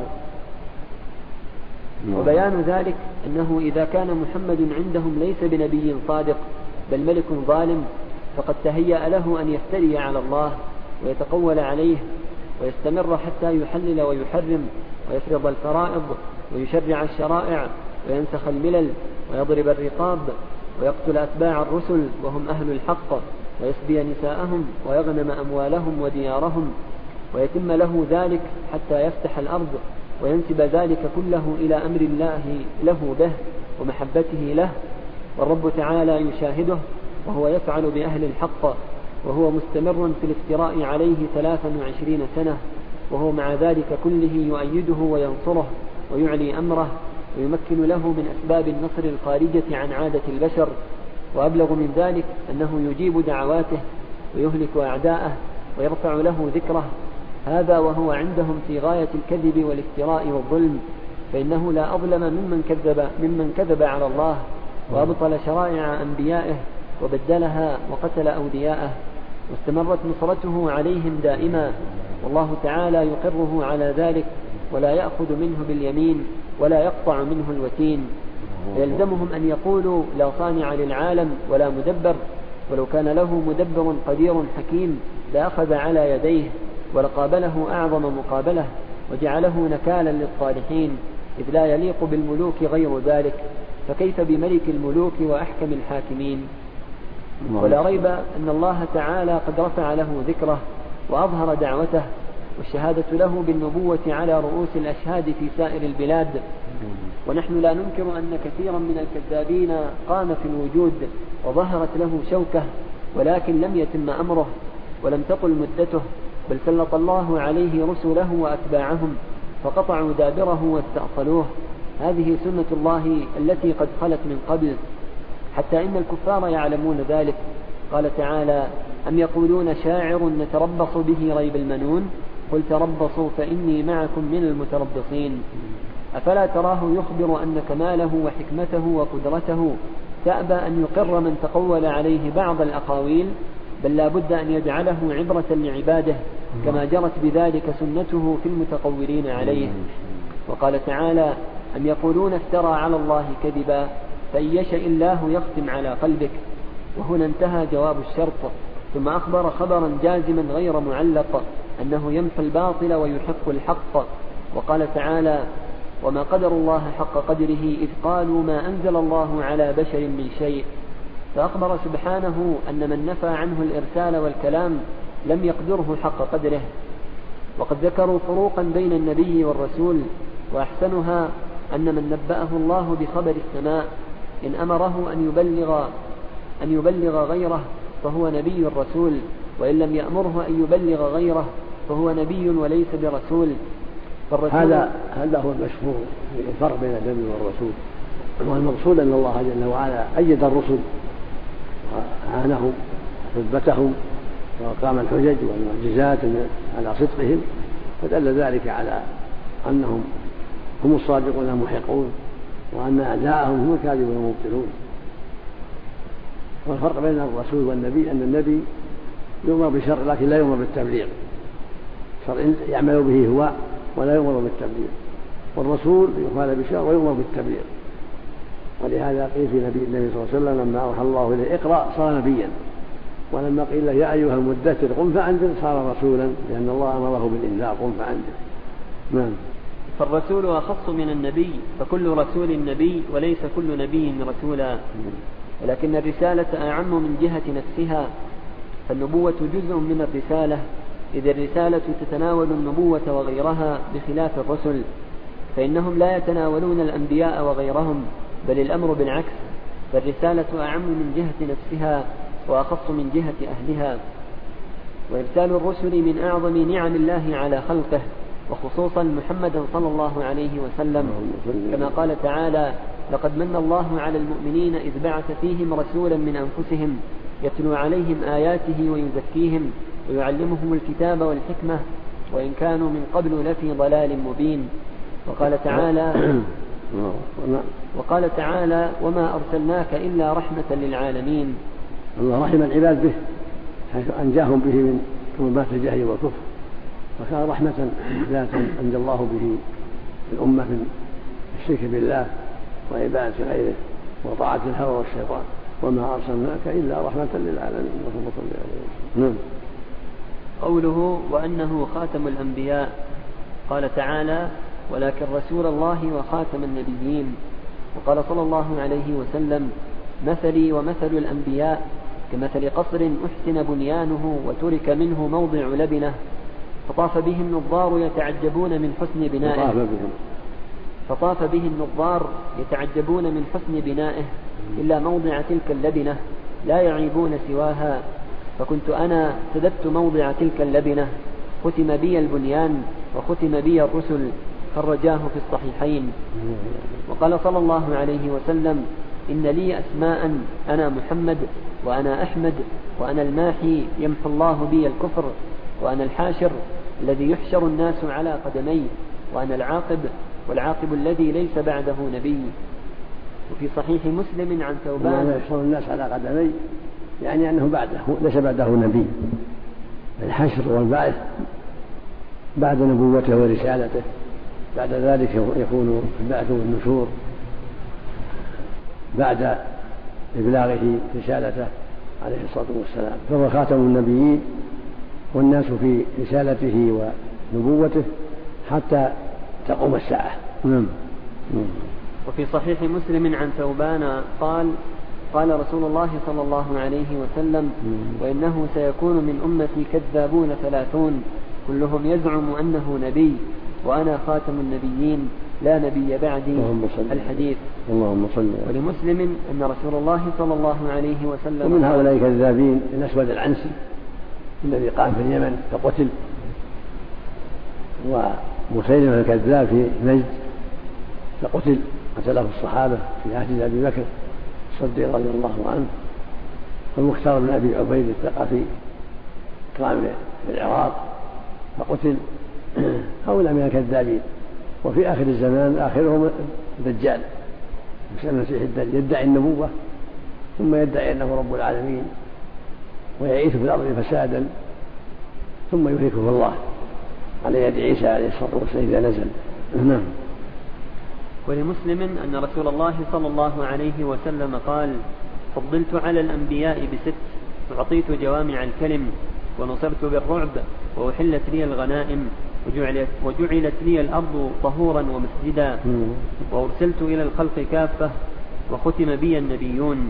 وبيان ذلك أنه إذا كان محمد عندهم ليس بنبي صادق بل ملك ظالم فقد تهيأ له أن يفتري على الله ويتقول عليه ويستمر حتى يحلل ويحرم ويفرض الفرائض ويشرع الشرائع وينسخ الملل ويضرب الرقاب ويقتل أتباع الرسل وهم أهل الحق ويسبي نساءهم ويغنم أموالهم وديارهم، ويتم له ذلك حتى يفتح الأرض وينسب ذلك كله إلى أمر الله له به ومحبته له، والرب تعالى يشاهده وهو يفعل بأهل الحق وهو مستمر في الافتراء عليه ثلاثا وعشرين سنة، وهو مع ذلك كله يؤيده وينصره ويعلي أمره ويمكن له من أسباب النصر الخارجة عن عادة البشر. وأبلغ من ذلك أنه يجيب دعواته ويهلك أعداءه ويرفع له ذكره، هذا وهو عندهم في غاية الكذب والافتراء والظلم، فإنه لا أظلم ممن كذب, ممن كذب على الله وأبطل شرائع أنبيائه وبدلها وقتل أولياءه، واستمرت نصرته عليهم دائما، والله تعالى يقره على ذلك ولا يأخذ منه باليمين ولا يقطع منه الوتين. يلزمهم أن يقولوا لا صانع للعالم ولا مدبر، ولو كان له مدبر قدير حكيم لأخذ على يديه ولقابله أعظم مقابلة وجعله نكالا للصالحين، إذ لا يليق بالملوك غير ذلك، فكيف بملك الملوك وأحكم الحاكمين؟ ولا ريب أن الله تعالى قد رفع له ذكره وأظهر دعوته والشهادة له بالنبوة على رؤوس الأشهاد في سائر البلاد، ونحن لا ننكر أن كثيرا من الكذابين قام في الوجود وظهرت له شوكة، ولكن لم يتم أمره ولم تطل مدته، بل سلط الله عليه رسله وأتباعهم فقطعوا دابره واستأصلوه. هذه سنة الله التي قد خلت من قبل، حتى إن الكفار يعلمون ذلك. قال تعالى: أم يقولون شاعر نتربص به ريب المنون قل تربصوا فإني معكم من المتربصين. أفلا تراه يخبر أن كماله وحكمته وقدرته تأبى أن يقر من تقول عليه بعض الأقاويل، بل لا بد أن يجعله عبرة لعباده كما جرت بذلك سنته في المتقولين عليه. وقال تعالى: أم يقولون افترى على الله كذبا فإن يشأ الله يختم على قلبك. وهنا انتهى جواب الشرط، ثم أخبر خبرا جازما غير معلق أنه يمحو الباطل ويحق الحق. وقال تعالى: وما قدر الله حق قدره إذ قالوا ما أنزل الله على بشر من شيء. فأخبر سبحانه أن من نفى عنه الإرسال والكلام لم يقدره حق قدره. وقد ذكروا فروقا بين النبي والرسول، وأحسنها أن من نبأه الله بخبر السماء إن أمره أن يبلغ أن يبلغ غيره فهو نبي الرسول، وإن لم يأمره أن يبلغ غيره فهو نبي وليس برسول. هذا هذا هو المشهور في الفرق بين النبي والرسول. والمقصود أن الله جل وعلا أيد الرسل وأعانهم وثبتهم وأقام الحجج والمعجزات على صدقهم، فدل ذلك على أنهم هم الصادقون المحقون، وأن أعداءهم هم الكاذبون المبطلون. والفرق بين الرسول والنبي أن النبي يؤمر بشر لكن لا يؤمر بالتبليغ، شر يعمل به هو ولا يؤمر بالتبليغ، والرسول يقال بشر ويؤمر بالتبليغ. ولهذا قيل في نبي النبي صلى الله عليه وسلم لما أوحى الله إليه اقرأ صار نبيا، ولما قيل له يا أيها المدثر قم فأنذر صار رسولا، لأن الله أمره بالإنذار قم فأنذر. نعم. فالرسول أخص من النبي، فكل رسول نبي وليس كل نبي رسولا، ولكن الرسالة أعم من جهة نفسها، فالنبوة جزء من الرسالة، إذ الرسالة تتناول النبوة وغيرها بخلاف الرسل، فإنهم لا يتناولون الأنبياء وغيرهم، بل الأمر بالعكس، فالرسالة أعم من جهة نفسها وأخص من جهة أهلها. وإرسال الرسل من أعظم نعم الله على خلقه، وخصوصا محمدا صلى الله عليه وسلم، كما قال تعالى لقد من الله على المؤمنين إذ بعث فيهم رسولا من أنفسهم يتلو عليهم آياته ويزكيهم ويعلمهم الكتاب والحكمة وإن كانوا من قبل لفي ضلال مبين. وقال تعالى وقال تعالى وما أرسلناك إلا رحمة للعالمين. الله رحم العباد به حيث أنجاهم به من كربات الجهل والكفر، وكان رحمة ذاتا أنجى الله به الأمة من الشرك بالله وعبادة غيره وطاعة الهوى والشيطان، وما أرسلناك إلا رحمة للعالمين. اللهم صل عليه وسلم. قوله وأنه خاتم الأنبياء، قال تعالى ولكن رسول الله وخاتم النبيين. وقال صلى الله عليه وسلم مثلي ومثل الأنبياء كمثل قصر أحسن بنيانه وترك منه موضع لبنة فطاف به النظار يتعجبون من حسن بنائه فطاف به النظار يتعجبون من حسن بنائه إلا موضع تلك اللبنة لا يعيبون سواها، فكنت أنا سددت موضع تلك اللبنة، ختم بي البنيان وختم بي الرسل، خرجاه في الصحيحين. وقال صلى الله عليه وسلم إن لي أسماء أنا محمد وأنا أحمد وأنا الماحي يمحو الله بي الكفر وأنا الحاشر الذي يحشر الناس على قدمي وأنا العاقب والعاقب الذي ليس بعده نبي. وفي صحيح مسلم عن ثوبان يحشر الناس على قدمي يعني أنه بعده ليس بعده نبي، الحشر والبعث بعد نبوته ورسالته، بعد ذلك يكون البعث والنشور بعد إبلاغه رسالته عليه الصلاة والسلام، فهو خاتم النبيين والناس في رسالته ونبوته حتى تقوم الساعة. نعم. وفي صحيح مسلم عن ثوبان قال قال رسول الله صلى الله عليه وسلم وإنه سيكون من أمتي كذابون ثلاثون كلهم يزعم أنه نبي وأنا خاتم النبيين لا نبي بعدي. الحديث. اللهم صل. ولمسلم أن رسول الله صلى الله عليه وسلم ومن هؤلاء الكذابين الأسود العنسي الذي قام في اليمن فقتل، ومسيلمة الكذاب في نجد فقتل قتله الصحابة في عهد أبي بكر الصديق رضي الله عنه، والمختار بن أبي عبيد الثقفي قام في العراق فقتل. هؤلاء من الكذابين. وفي آخر الزمان آخرهم الدجال المسيح الدجال يدعي النبوة ثم يدعي أنه رب العالمين ويعيث في الأرض فسادا ثم يهلكه الله على يد عيسى عليه الصلاة والسلام إذا نزل. نعم. ولمسلم أن رسول الله صلى الله عليه وسلم قال فضلت على الأنبياء بست وأعطيت جوامع الكلم ونصرت بالرعب وأحلت لي الغنائم وجعلت, وجعلت لي الأرض طهورا ومسجدا وأرسلت إلى الخلق كافة وختم بي النبيون.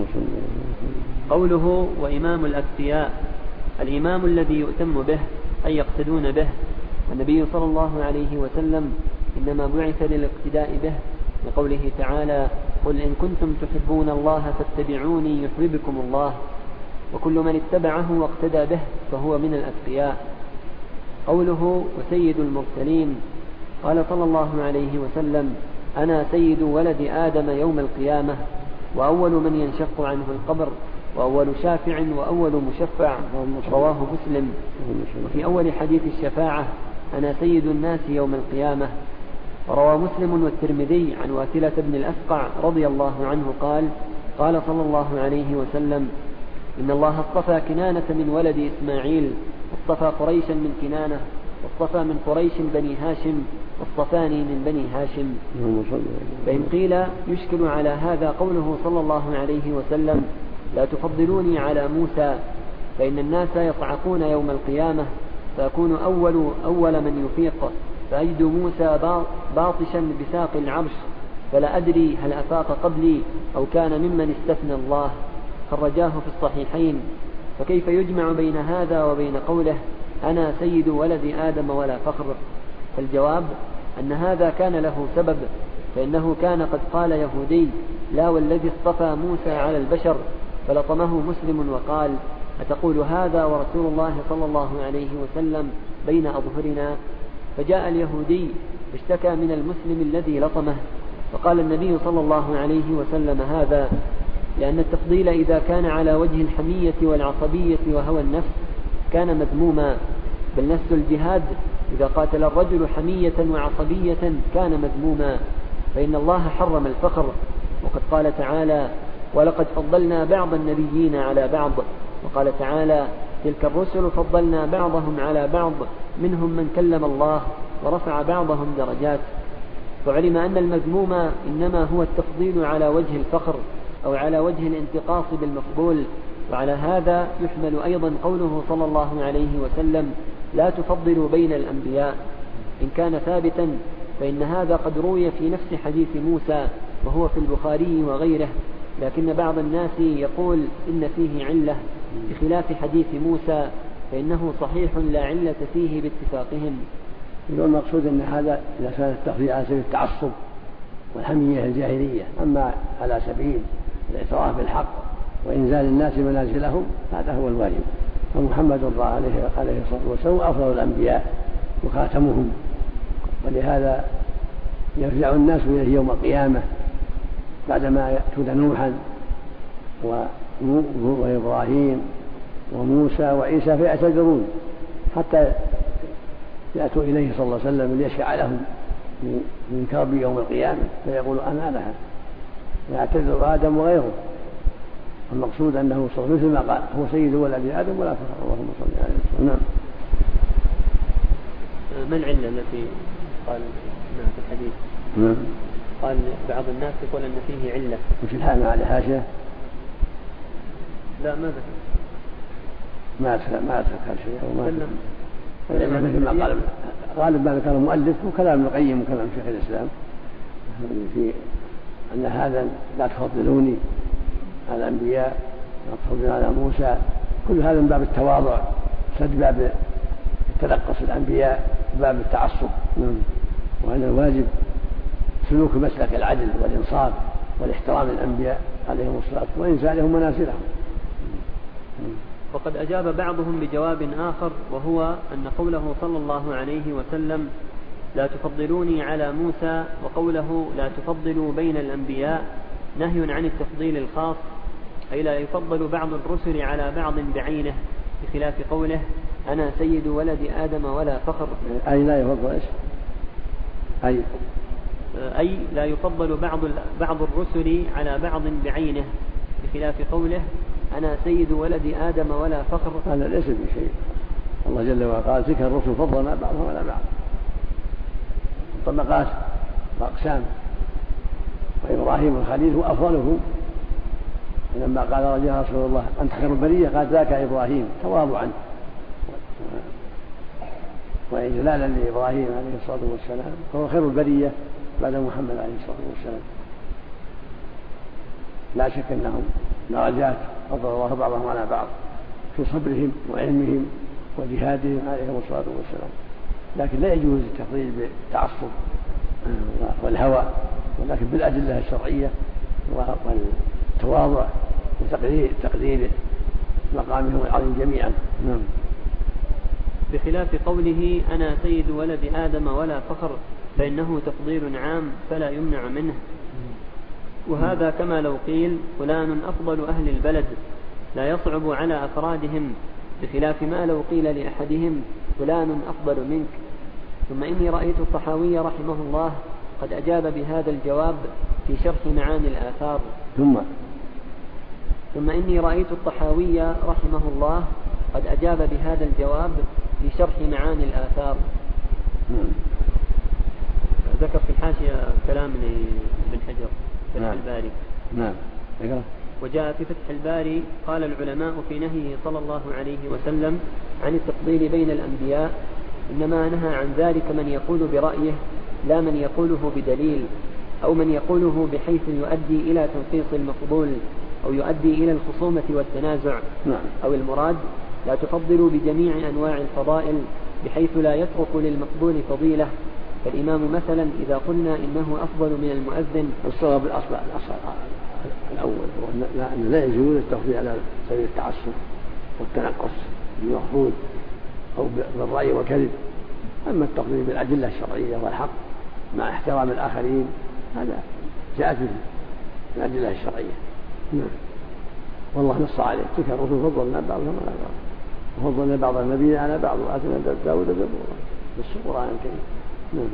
قوله وإمام الأكفياء الإمام الذي يؤتم به أي يقتدون به، والنبي صلى الله عليه وسلم إنما بعث للاقتداء به لقوله تعالى قل إن كنتم تحبون الله فاتبعوني يحببكم الله، وكل من اتبعه واقتدى به فهو من الأتقياء. قوله وسيد المرسلين قال صلى الله عليه وسلم أنا سيد ولد آدم يوم القيامة وأول من ينشق عنه القبر وأول شافع وأول مشفع، رواه مسلم. وفي أول حديث الشفاعة: أنا سيد الناس يوم القيامة. وروى مسلم والترمذي عن واثلة بن الأسقع رضي الله عنه قال: قال صلى الله عليه وسلم: إن الله اصطفى كنانة من ولد إسماعيل، واصطفى قريشا من كنانة، واصطفى من قريش بني هاشم، واصطفاني من بني هاشم. فإن قيل يشكل على هذا قوله صلى الله عليه وسلم: لا تفضلوني على موسى، فإن الناس يصعقون يوم القيامة، فأكون أول, أول من يفيق، فأجد موسى باطشا بساق العرش، فلا أدري هل أفاق قبلي أو كان ممن استثنى الله. خرجاه في الصحيحين. فكيف يجمع بين هذا وبين قوله: أنا سيد ولد آدم ولا فخر؟ فالجواب أن هذا كان له سبب، فإنه كان قد قال يهودي: لا والذي اصطفى موسى على البشر، فلطمه مسلم وقال: أتقول هذا ورسول الله صلى الله عليه وسلم بين أظهرنا؟ فجاء اليهودي اشتكى من المسلم الذي لطمه، فقال النبي صلى الله عليه وسلم: هذا لأن التفضيل إذا كان على وجه الحمية والعصبية وهوى النفس كان مذموما، بل نفس الجهاد إذا قاتل الرجل حمية وعصبية كان مذموما، فإن الله حرم الفخر. وقد قال تعالى: ولقد فضلنا بعض النبيين على بعض. وقال تعالى: تلك الرسل فضلنا بعضهم على بعض، منهم من كلم الله ورفع بعضهم درجات. فعلم أن المذموم إنما هو التفضيل على وجه الفخر أو على وجه الانتقاص بالمفضول. وعلى هذا يحمل أيضا قوله صلى الله عليه وسلم: لا تفضلوا بين الأنبياء. إن كان ثابتا فإن هذا قد روي في نفس حديث موسى وهو في البخاري وغيره، لكن بعض الناس يقول إن فيه علة بخلاف حديث موسى، فإنه صحيح لا علة فيه باتفاقهم. المقصود أن هذا إذا كان التفضيل على سبيل التعصب والحمية الجاهلية، أما على سبيل الاعتراف بالحق وإنزال الناس منازلهم هذا هو الواجب. فمحمد عليه الصلاة والسلام أفضل الأنبياء وخاتمهم، ولهذا يرجع الناس إليه يوم القيامة بعدما يأتون نوحا وإبراهيم وموسى وعيسى فيعتذرون حتى يأتوا إليه صلى الله عليه وسلم ليشفع لهم من كرب يوم القيامة، فيقول أنا لها، يعتذر آدم وغيره. المقصود أنه صلى مثل ما قال: هو سيد ولد آدم ولا فخر. اللهم صل عليه وسلم. نعم. ما العلة التي قال في الحديث؟ نعم. قال بعض الناس يقول أن فيه علة. وش الحال على حاشية؟ لا ما ذكر. ما أذكر ما أذكر شيء أو ما أذكر. مثل ما قال غالب ما ذكر المؤلف وكلام ابن القيم وكلام شيخ الإسلام في أن هذا لا تفضلوني على الأنبياء، لا تفضلوني على موسى، كل هذا من باب التواضع، سد باب التلقص الأنبياء، باب التعصب. وأن الواجب سلوك مسلك العدل والإنصاف والاحترام للأنبياء عليهم الصلاة وإنزالهم منازلهم. وقد أجاب بعضهم بجواب آخر، وهو أن قوله صلى الله عليه وسلم: لا تفضلوني على موسى، وقوله لا تفضلوا بين الأنبياء نهي عن التفضيل الخاص، أي لا يفضل بعض الرسل على بعض بعينه، بخلاف قوله: أنا سيد ولد آدم ولا فخر. أي لا يفضل إيش؟ أي أي لا يفضل بعض بعض الرسل على بعض بعينه، بخلاف قوله: أنا سيد ولد آدم ولا فخر. هذا ليس بشيء. الله جل وعلا قال: تلك الرسل فضلنا بعضهم على بعض، طبقات وأقسام، وإبراهيم الخليل هو أفضلهم. لما قال رجل يا رسول الله أنت خير البرية، قال: ذاك إبراهيم، تواضعا وإجلالا لإبراهيم عليه الصلاة والسلام، فهو خير البرية بعد محمد عليه الصلاة والسلام. لا شك أنهم درجات فضل الله بعضهم على بعض في صبرهم وعلمهم وجهادهم عليهم الصلاة والسلام، لكن لا يجوز التفضيل بالتعصب والهوى، ولكن بالأدلة الشرعية والتواضع وتقدير تقدير مقامهم العظيم جميعا. نعم. بخلاف قوله: أنا سيد ولد آدم ولا فخر، فإنه تفضيل عام فلا يمنع منه. وهذا كما لو قيل: فلان أفضل أهل البلد، لا يصعب على أفرادهم، بخلاف ما لو قيل لأحدهم فلان أفضل منك. ثم إني رأيت الطحاوي رحمه الله قد أجاب بهذا الجواب في شرح معاني الآثار. ثم ثم إني رأيت الطحاوي رحمه الله قد أجاب بهذا الجواب في شرح معاني الآثار. نعم. ذكر في الحاشية كلام ابن حجر فتح نعم. الباري. نعم. وجاء في فتح الباري قال العلماء في نهيه صلى الله عليه وسلم عن التفضيل بين الأنبياء إنما نهى عن ذلك من يقول برأيه لا من يقوله بدليل، أو من يقوله بحيث يؤدي إلى تنقيص المفضول أو يؤدي إلى الخصومة والتنازع. نعم. أو المراد لا تفضلوا بجميع أنواع الفضائل بحيث لا يترك للمفضول فضيلة. فالإمام مثلا إذا قلنا إنه أفضل من المؤذن، الصواب الأصل الأول هو أن لا يجوز التفضيل على سبيل التعصب والتنقص بالمفضول أو بالرأي والكذب. أما التفضيل بالأدلة الشرعية والحق مع احترام الآخرين هذا جاءت به الأدلة الشرعية. نعم. والله نص عليه تلك الرسل فضلنا بعضهم على بعض وفضلنا بعض النبيين على بعض وآتينا داود زبورا في القرآن الكريم. نعم.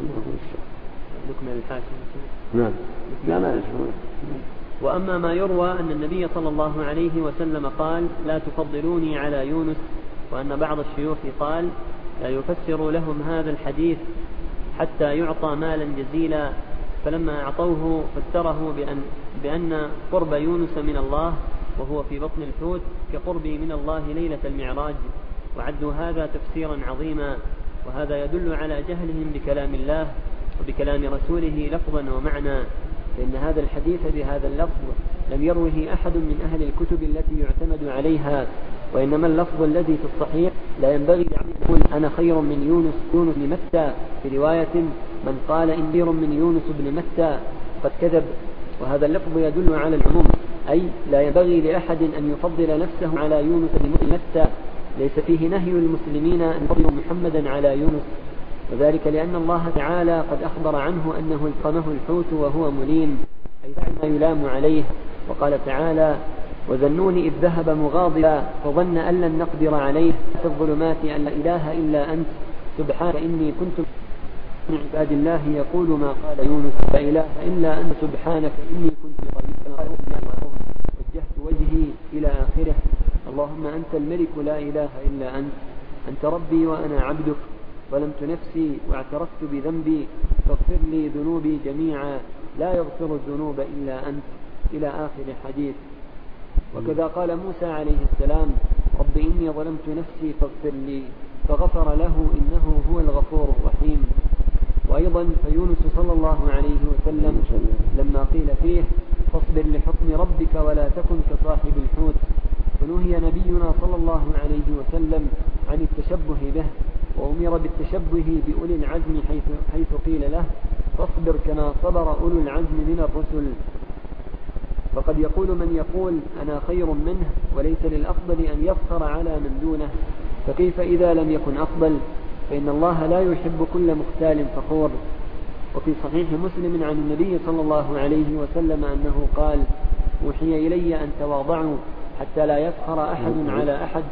نكمل الحاشية. نعم. لا ما نسمع. وأما ما يروى أن النبي صلى الله عليه وسلم قال لا تفضلوني على يونس، وأن بعض الشيوخ قال لا يفسر لهم هذا الحديث حتى يعطى مالا جزيلا، فلما أعطوه فسره بأن, بأن قرب يونس من الله وهو في بطن الحوت كقربه من الله ليلة المعراج، وعدوا هذا تفسيرا عظيما. وهذا يدل على جهلهم بكلام الله وبكلام رسوله لفظا ومعنى، لأن هذا الحديث بهذا اللفظ لم يروه أحد من أهل الكتب التي يعتمد عليها، وإنما اللفظ الذي في الصحيح لا ينبغي أن يقول أنا خير من يونس يونس بن متى، في رواية من قال إن خير من يونس بن متى قد كذب. وهذا اللفظ يدل على العموم، أي لا ينبغي لأحد أن يفضل نفسه على يونس بن متى، ليس فيه نهي المسلمين أن يفضلوا محمدا على يونس، وذلك لأن الله تعالى قد أخبر عنه أنه القمه الحوت وهو مليم، أي ما يلام عليه. وقال تعالى وذنون إذ ذهب مغاضبا فظن أن لن نقدر عليه في الظلمات أن لا إله إلا أنت سبحانك إني كنت من عباد الله يقول ما قال يونس لا إله إلا أنت سبحانك إني كنت قريبا وجهت وجهي إلى آخره. اللهم أنت الملك لا إله إلا أنت، أنت ربي وأنا عبدك، ظلمت نفسي واعترفت بذنبي فاغفر لي ذنوبي جميعا لا يغفر الذنوب إلا أنت، إلى آخر الحديث. وكذا قال موسى عليه السلام رب إني ظلمت نفسي فاغفر لي فغفر له إنه هو الغفور الرحيم. وأيضا فيونس صلى الله عليه وسلم لما قيل فيه فاصبر لحكم ربك ولا تكن كصاحب الحوت، فنهي نبينا صلى الله عليه وسلم عن التشبه به، وأمر بالتشبه بأولي العزم حيث, حيث قيل له فاصبر كما صبر أولو العزم من الرسل. فقد يقول من يقول أنا خير منه وليس للأفضل أن يفخر على من دونه، فكيف إذا لم يكن أفضل؟ فإن الله لا يحب كل مختال فخور. وفي صحيح مسلم عن النبي صلى الله عليه وسلم أنه قال أوحي إلي أن تواضعوا حتى لا يفخر أحد على أحد.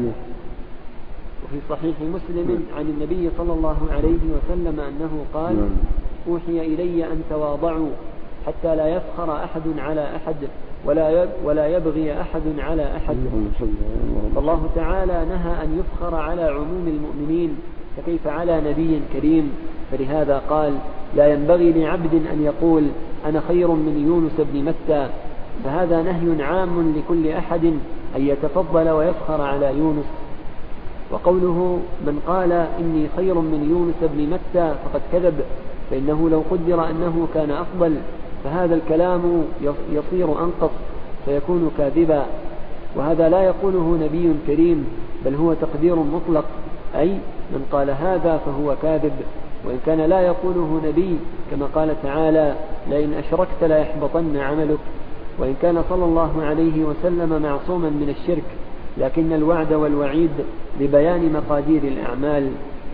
وفي صحيح مسلم عن النبي صلى الله عليه وسلم أنه قال أوحي إلي أن تواضعوا حتى لا يفخر أحد على أحد ولا ولا يبغي أحد على أحد. فالله تعالى نهى أن يفخر على عموم المؤمنين، فكيف على نبي كريم؟ فلهذا قال لا ينبغي لعبد أن يقول أنا خير من يونس بن متى، فهذا نهي عام لكل أحد أن يتفضل ويفخر على يونس. وقوله من قال إني خير من يونس بن متى فقد كذب، فإنه لو قدر أنه كان أفضل فهذا الكلام يصير أنقص فيكون كاذبا، وهذا لا يقوله نبي كريم بل هو تقدير مطلق، أي من قال هذا فهو كاذب، وإن كان لا يقوله نبي كما قال تعالى لئن أشركت لا يحبطن عملك. وإن كان صلى الله عليه وسلم معصوما من الشرك، لكن الوعد والوعيد لبيان مقادير الأعمال.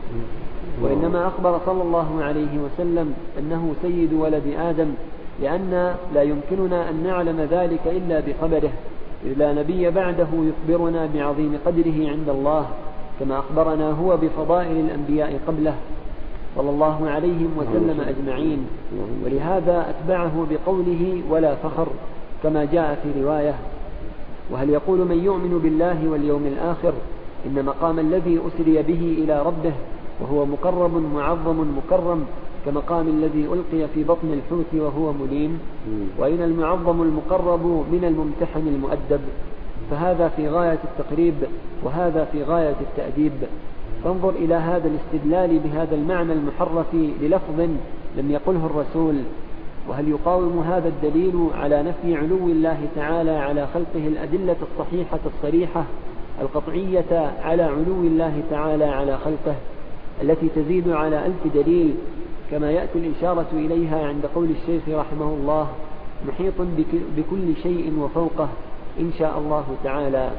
وإنما أخبر صلى الله عليه وسلم أنه سيد ولد آدم، لأن لا يمكننا أن نعلم ذلك إلا بخبره، إذ لا نبي بعده يخبرنا بعظيم قدره عند الله كما أخبرنا هو بفضائل الأنبياء قبله صلى الله عليهم وسلم أجمعين، ولهذا أتبعه بقوله ولا فخر كما جاء في رواية. وهل يقول من يؤمن بالله واليوم الآخر إن مقام الذي أسري به إلى ربه وهو مقرب معظم مكرم كمقام الذي ألقي في بطن الحوت وهو مليم، وإن المعظم المقرب من الممتحن المؤدب، فهذا في غاية التقريب وهذا في غاية التأديب. فانظر إلى هذا الاستدلال بهذا المعنى المحرف للفظ لم يقله الرسول. وهل يقاوم هذا الدليل على نفي علو الله تعالى على خلقه الأدلة الصحيحة الصريحة القطعية على علو الله تعالى على خلقه التي تزيد على ألف دليل، كما يأتي الإشارة إليها عند قول الشيخ رحمه الله محيط بكل شيء وفوقه إن شاء الله تعالى.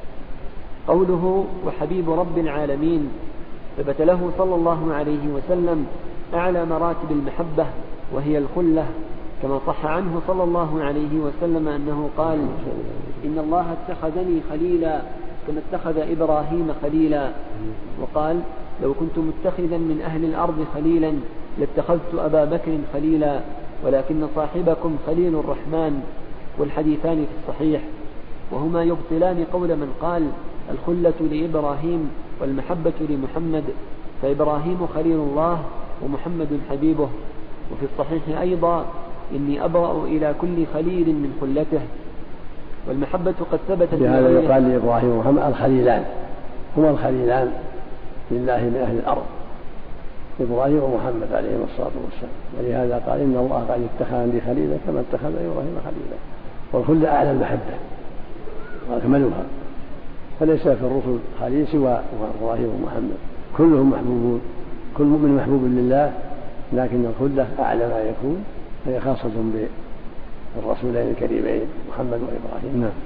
قوله وحبيب رب العالمين ثبت له صلى الله عليه وسلم أعلى مراتب المحبة وهي الخلة، كما صح عنه صلى الله عليه وسلم أنه قال إن الله اتخذني خليلا كما اتخذ إبراهيم خليلا، وقال لو كنت متخذا من أهل الأرض خليلا لاتخذت أبا بكر خليلا ولكن صاحبكم خليل الرحمن، والحديثان في الصحيح، وهما يبطلان قول من قال الخلة لإبراهيم والمحبة لمحمد، فإبراهيم خليل الله ومحمد حبيبه. وفي الصحيح أيضا إني أبرأ إلى كل خليل من خلته. والمحبة قد ثبتت بهذا يقال لإبراهيم ومحمد الخليلان هما الخليلان لله من أهل الأرض، إبراهيم ومحمد عليهم الصلاة والسلام، ولهذا قال إن الله قد اتخذني خليلا كما اتخذ إبراهيم خليلا. والخلة أعلى المحبة وأكملها، فليس في الرسل خليل سوى إبراهيم ومحمد، كلهم محبوبون، كل مؤمن محبوب لله، لكن الخلة أعلى ما يكون، هي خاصة بالرسولين الكريمين محمد وإبراهيم. نعم.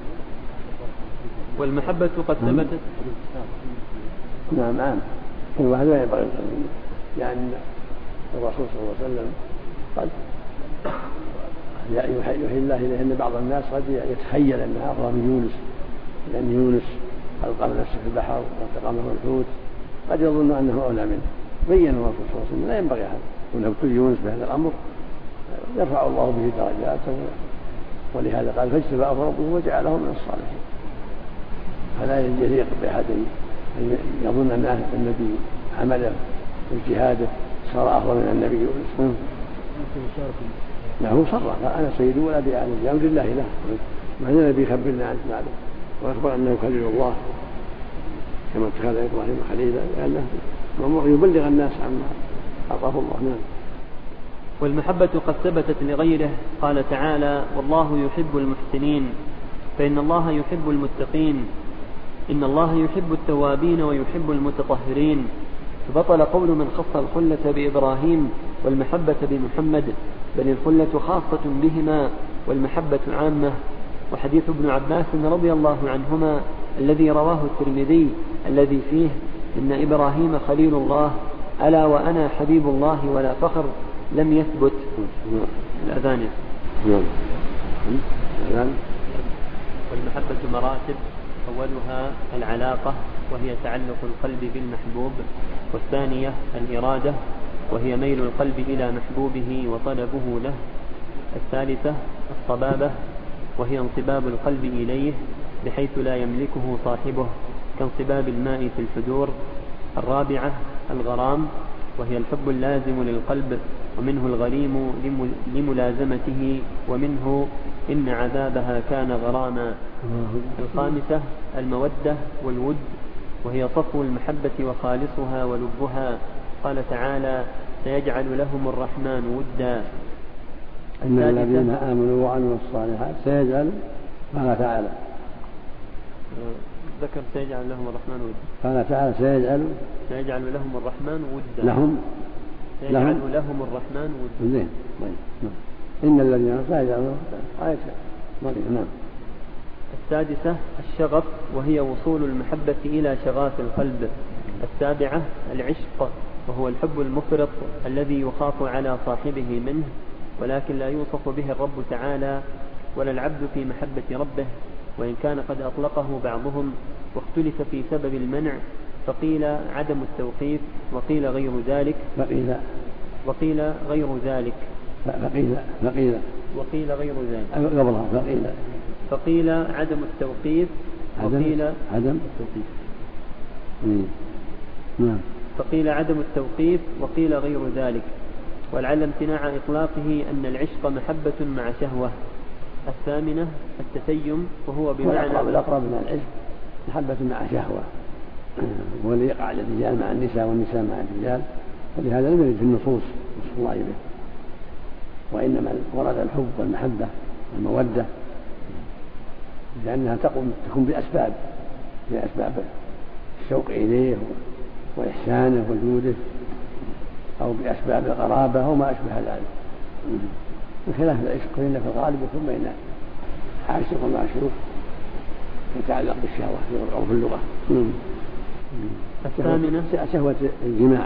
والمحبة قد ثبتت. نعم نعم الواحد لا ينبغي يعني الرسول صلى الله عليه وسلم قد يوحي الله إليه أن بعض الناس قد يتخيل أنها أفضل من يونس، لأن يونس ألقى نفسه في البحر والتقى منه الحوت، قد يظن أنه أولى منه. بين الرسول صلى الله عليه وسلم لا ينبغي هذا، ولو كل يونس بهذا الأمر يرفع الله به درجاته، ولهذا قال فاجتباه ربه وجعله من الصالحين. فلا يليق بأحد أن يظن أن النبي عمله واجتهاده صار أفضل من النبي يونس. له صرح أنا سيد ولد آدم بأمر الله له، وهذا النبي خبرنا عن ذلك وأخبر أنه خليل الله كما اتخذ إبراهيم خليلا، لأنه مأمور يبلغ الناس عما أعطاه الله. نعم. والمحبة قد ثبتت لغيره، قال تعالى والله يحب المحسنين فإن الله يحب المتقين، إن الله يحب التوابين ويحب المتطهرين. فبطل قول من خص الخلة بإبراهيم والمحبة بمحمد، بل الخلة خاصة بهما والمحبة عامة. وحديث ابن عباس رضي الله عنهما الذي رواه الترمذي الذي فيه إن إبراهيم خليل الله ألا وأنا حبيب الله ولا فخر لم يثبت. الأذان. والمحبة مراتب، أولها العلاقة وهي تعلق القلب بالمحبوب، والثانية الإرادة وهي ميل القلب إلى محبوبه وطلبه له، الثالثة الصبابة وهي انصباب القلب إليه بحيث لا يملكه صاحبه كانصباب الماء في الحجور، الرابعة الغرام وهي الحب اللازم للقلب ومنه الغريم لملازمته ومنه إن عذابها كان غراما، الخامسة المودة والود وهي صفو المحبة وخالصها ولبها، قال تعالى سيجعل لهم الرحمن ودا. إن الذين آمنوا وعملوا الصالحات سيجعل، قال تعالى ذكر سيجعل لهم الرحمن ودا، قال تعالى سيجعل سيجعل لهم الرحمن ودا لهم سيجعل لهم, لهم الرحمن ودا. زين طيب. إن الذين سيجعل آية نعم. السادسة الشغف وهي وصول المحبة إلى شغاف القلب، السابعة العشق وهو الحب المفرط الذي يخاف على صاحبه منه ولكن لا يوصف به الرب تعالى ولا العبد في محبة ربه، وإن كان قد أطلقه بعضهم، واختلف في سبب المنع، فقيل عدم التوقيف، وقيل غير ذلك فقيل وقيل غير ذلك فقيل فقيل وقيل غير ذلك قبلها فقيل فقيل عدم التوقيف وقيل عدم التوقيف نعم فقيل عدم التوقيف وقيل غير ذلك. ولعل امتناع إطلاقه أن العشق محبة مع شهوة. الثامنة التسيم، وهو بمعنى الأقرب الأقرب من العشق محبة مع شهوة، والذي يقع الرجال مع النساء والنساء مع الرجال، ولهذا لم يرد في النصوص نص الله به، وإنما ورد الحب والمحبة والمودة، لأنها تقوم تكون بأسباب بأسباب الشوق إليه وإحسانه وجوده، أو بأسباب القرابة أو ما أشبه ذلك. بخلاف العشق فإن في الغالب يكون بين عاشق ومعشوق يتعلق بالشهوة أو في اللغة. الثامنة شهوة الجماع.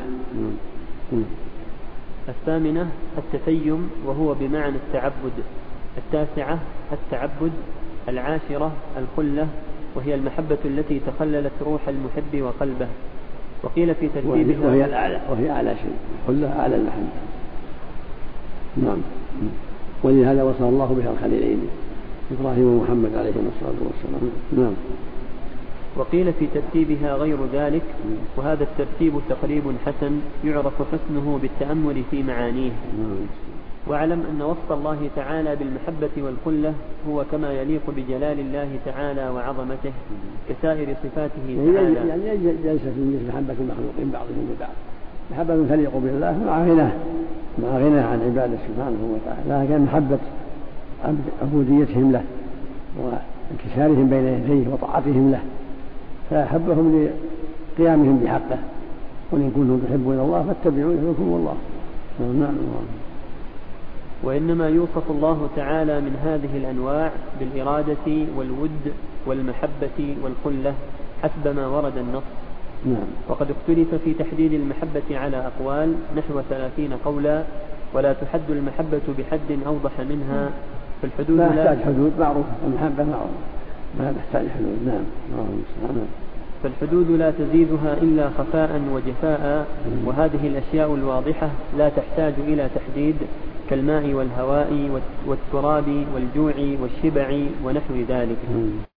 الثامنة التسيم، وهو بمعنى التعبد. التاسعة التعبد. العاشرة الخلة، وهي المحبة التي تخللت روح المحب وقلبه. وقيل في ترتيبها وهي الأعلى، وهي أعلى شيء، الخلة أعلى المحبة. نعم. ولهذا وصى الله بها الخليلين إبراهيم ومحمد عليهما الصلاة والسلام. نعم. وقيل في ترتيبها غير ذلك، وهذا الترتيب تقريب حسن يعرف حسنه بالتأمل في معانيه. واعلم أن وصف الله تعالى بالمحبة والخلة هو كما يليق بجلال الله تعالى وعظمته كسائر صفاته تعالى. يعني جلسة في محبة المخلوقين بعضهم ببعض، محبة تليق بالله مع غناه مع غناه عن عباده سبحانه وتعالى، لكن محبة عبوديتهم له وانكسارهم بين يديه وطاعتهم له، فأحبهم لقيامهم بحقه. وإن كنتم تحبون الله فاتبعوا يحببكم الله. نعم. وإنما يوصف الله تعالى من هذه الأنواع بالإرادة والود والمحبة والخلة حسب ما ورد النص. نعم. وقد اختلف في تحديد المحبة على أقوال نحو ثلاثين قولا، ولا تحد المحبة بحد أوضح منها. فالحدود لا تحتاج حدود، معروفة المحبة معروفة ما تحتاج حدود. نعم. فالحدود لا تزيدها إلا خفاء وجفاء، وهذه الأشياء الواضحة لا تحتاج إلى تحديد، كالماء والهواء والتراب والجوع والشبع ونحو ذلك.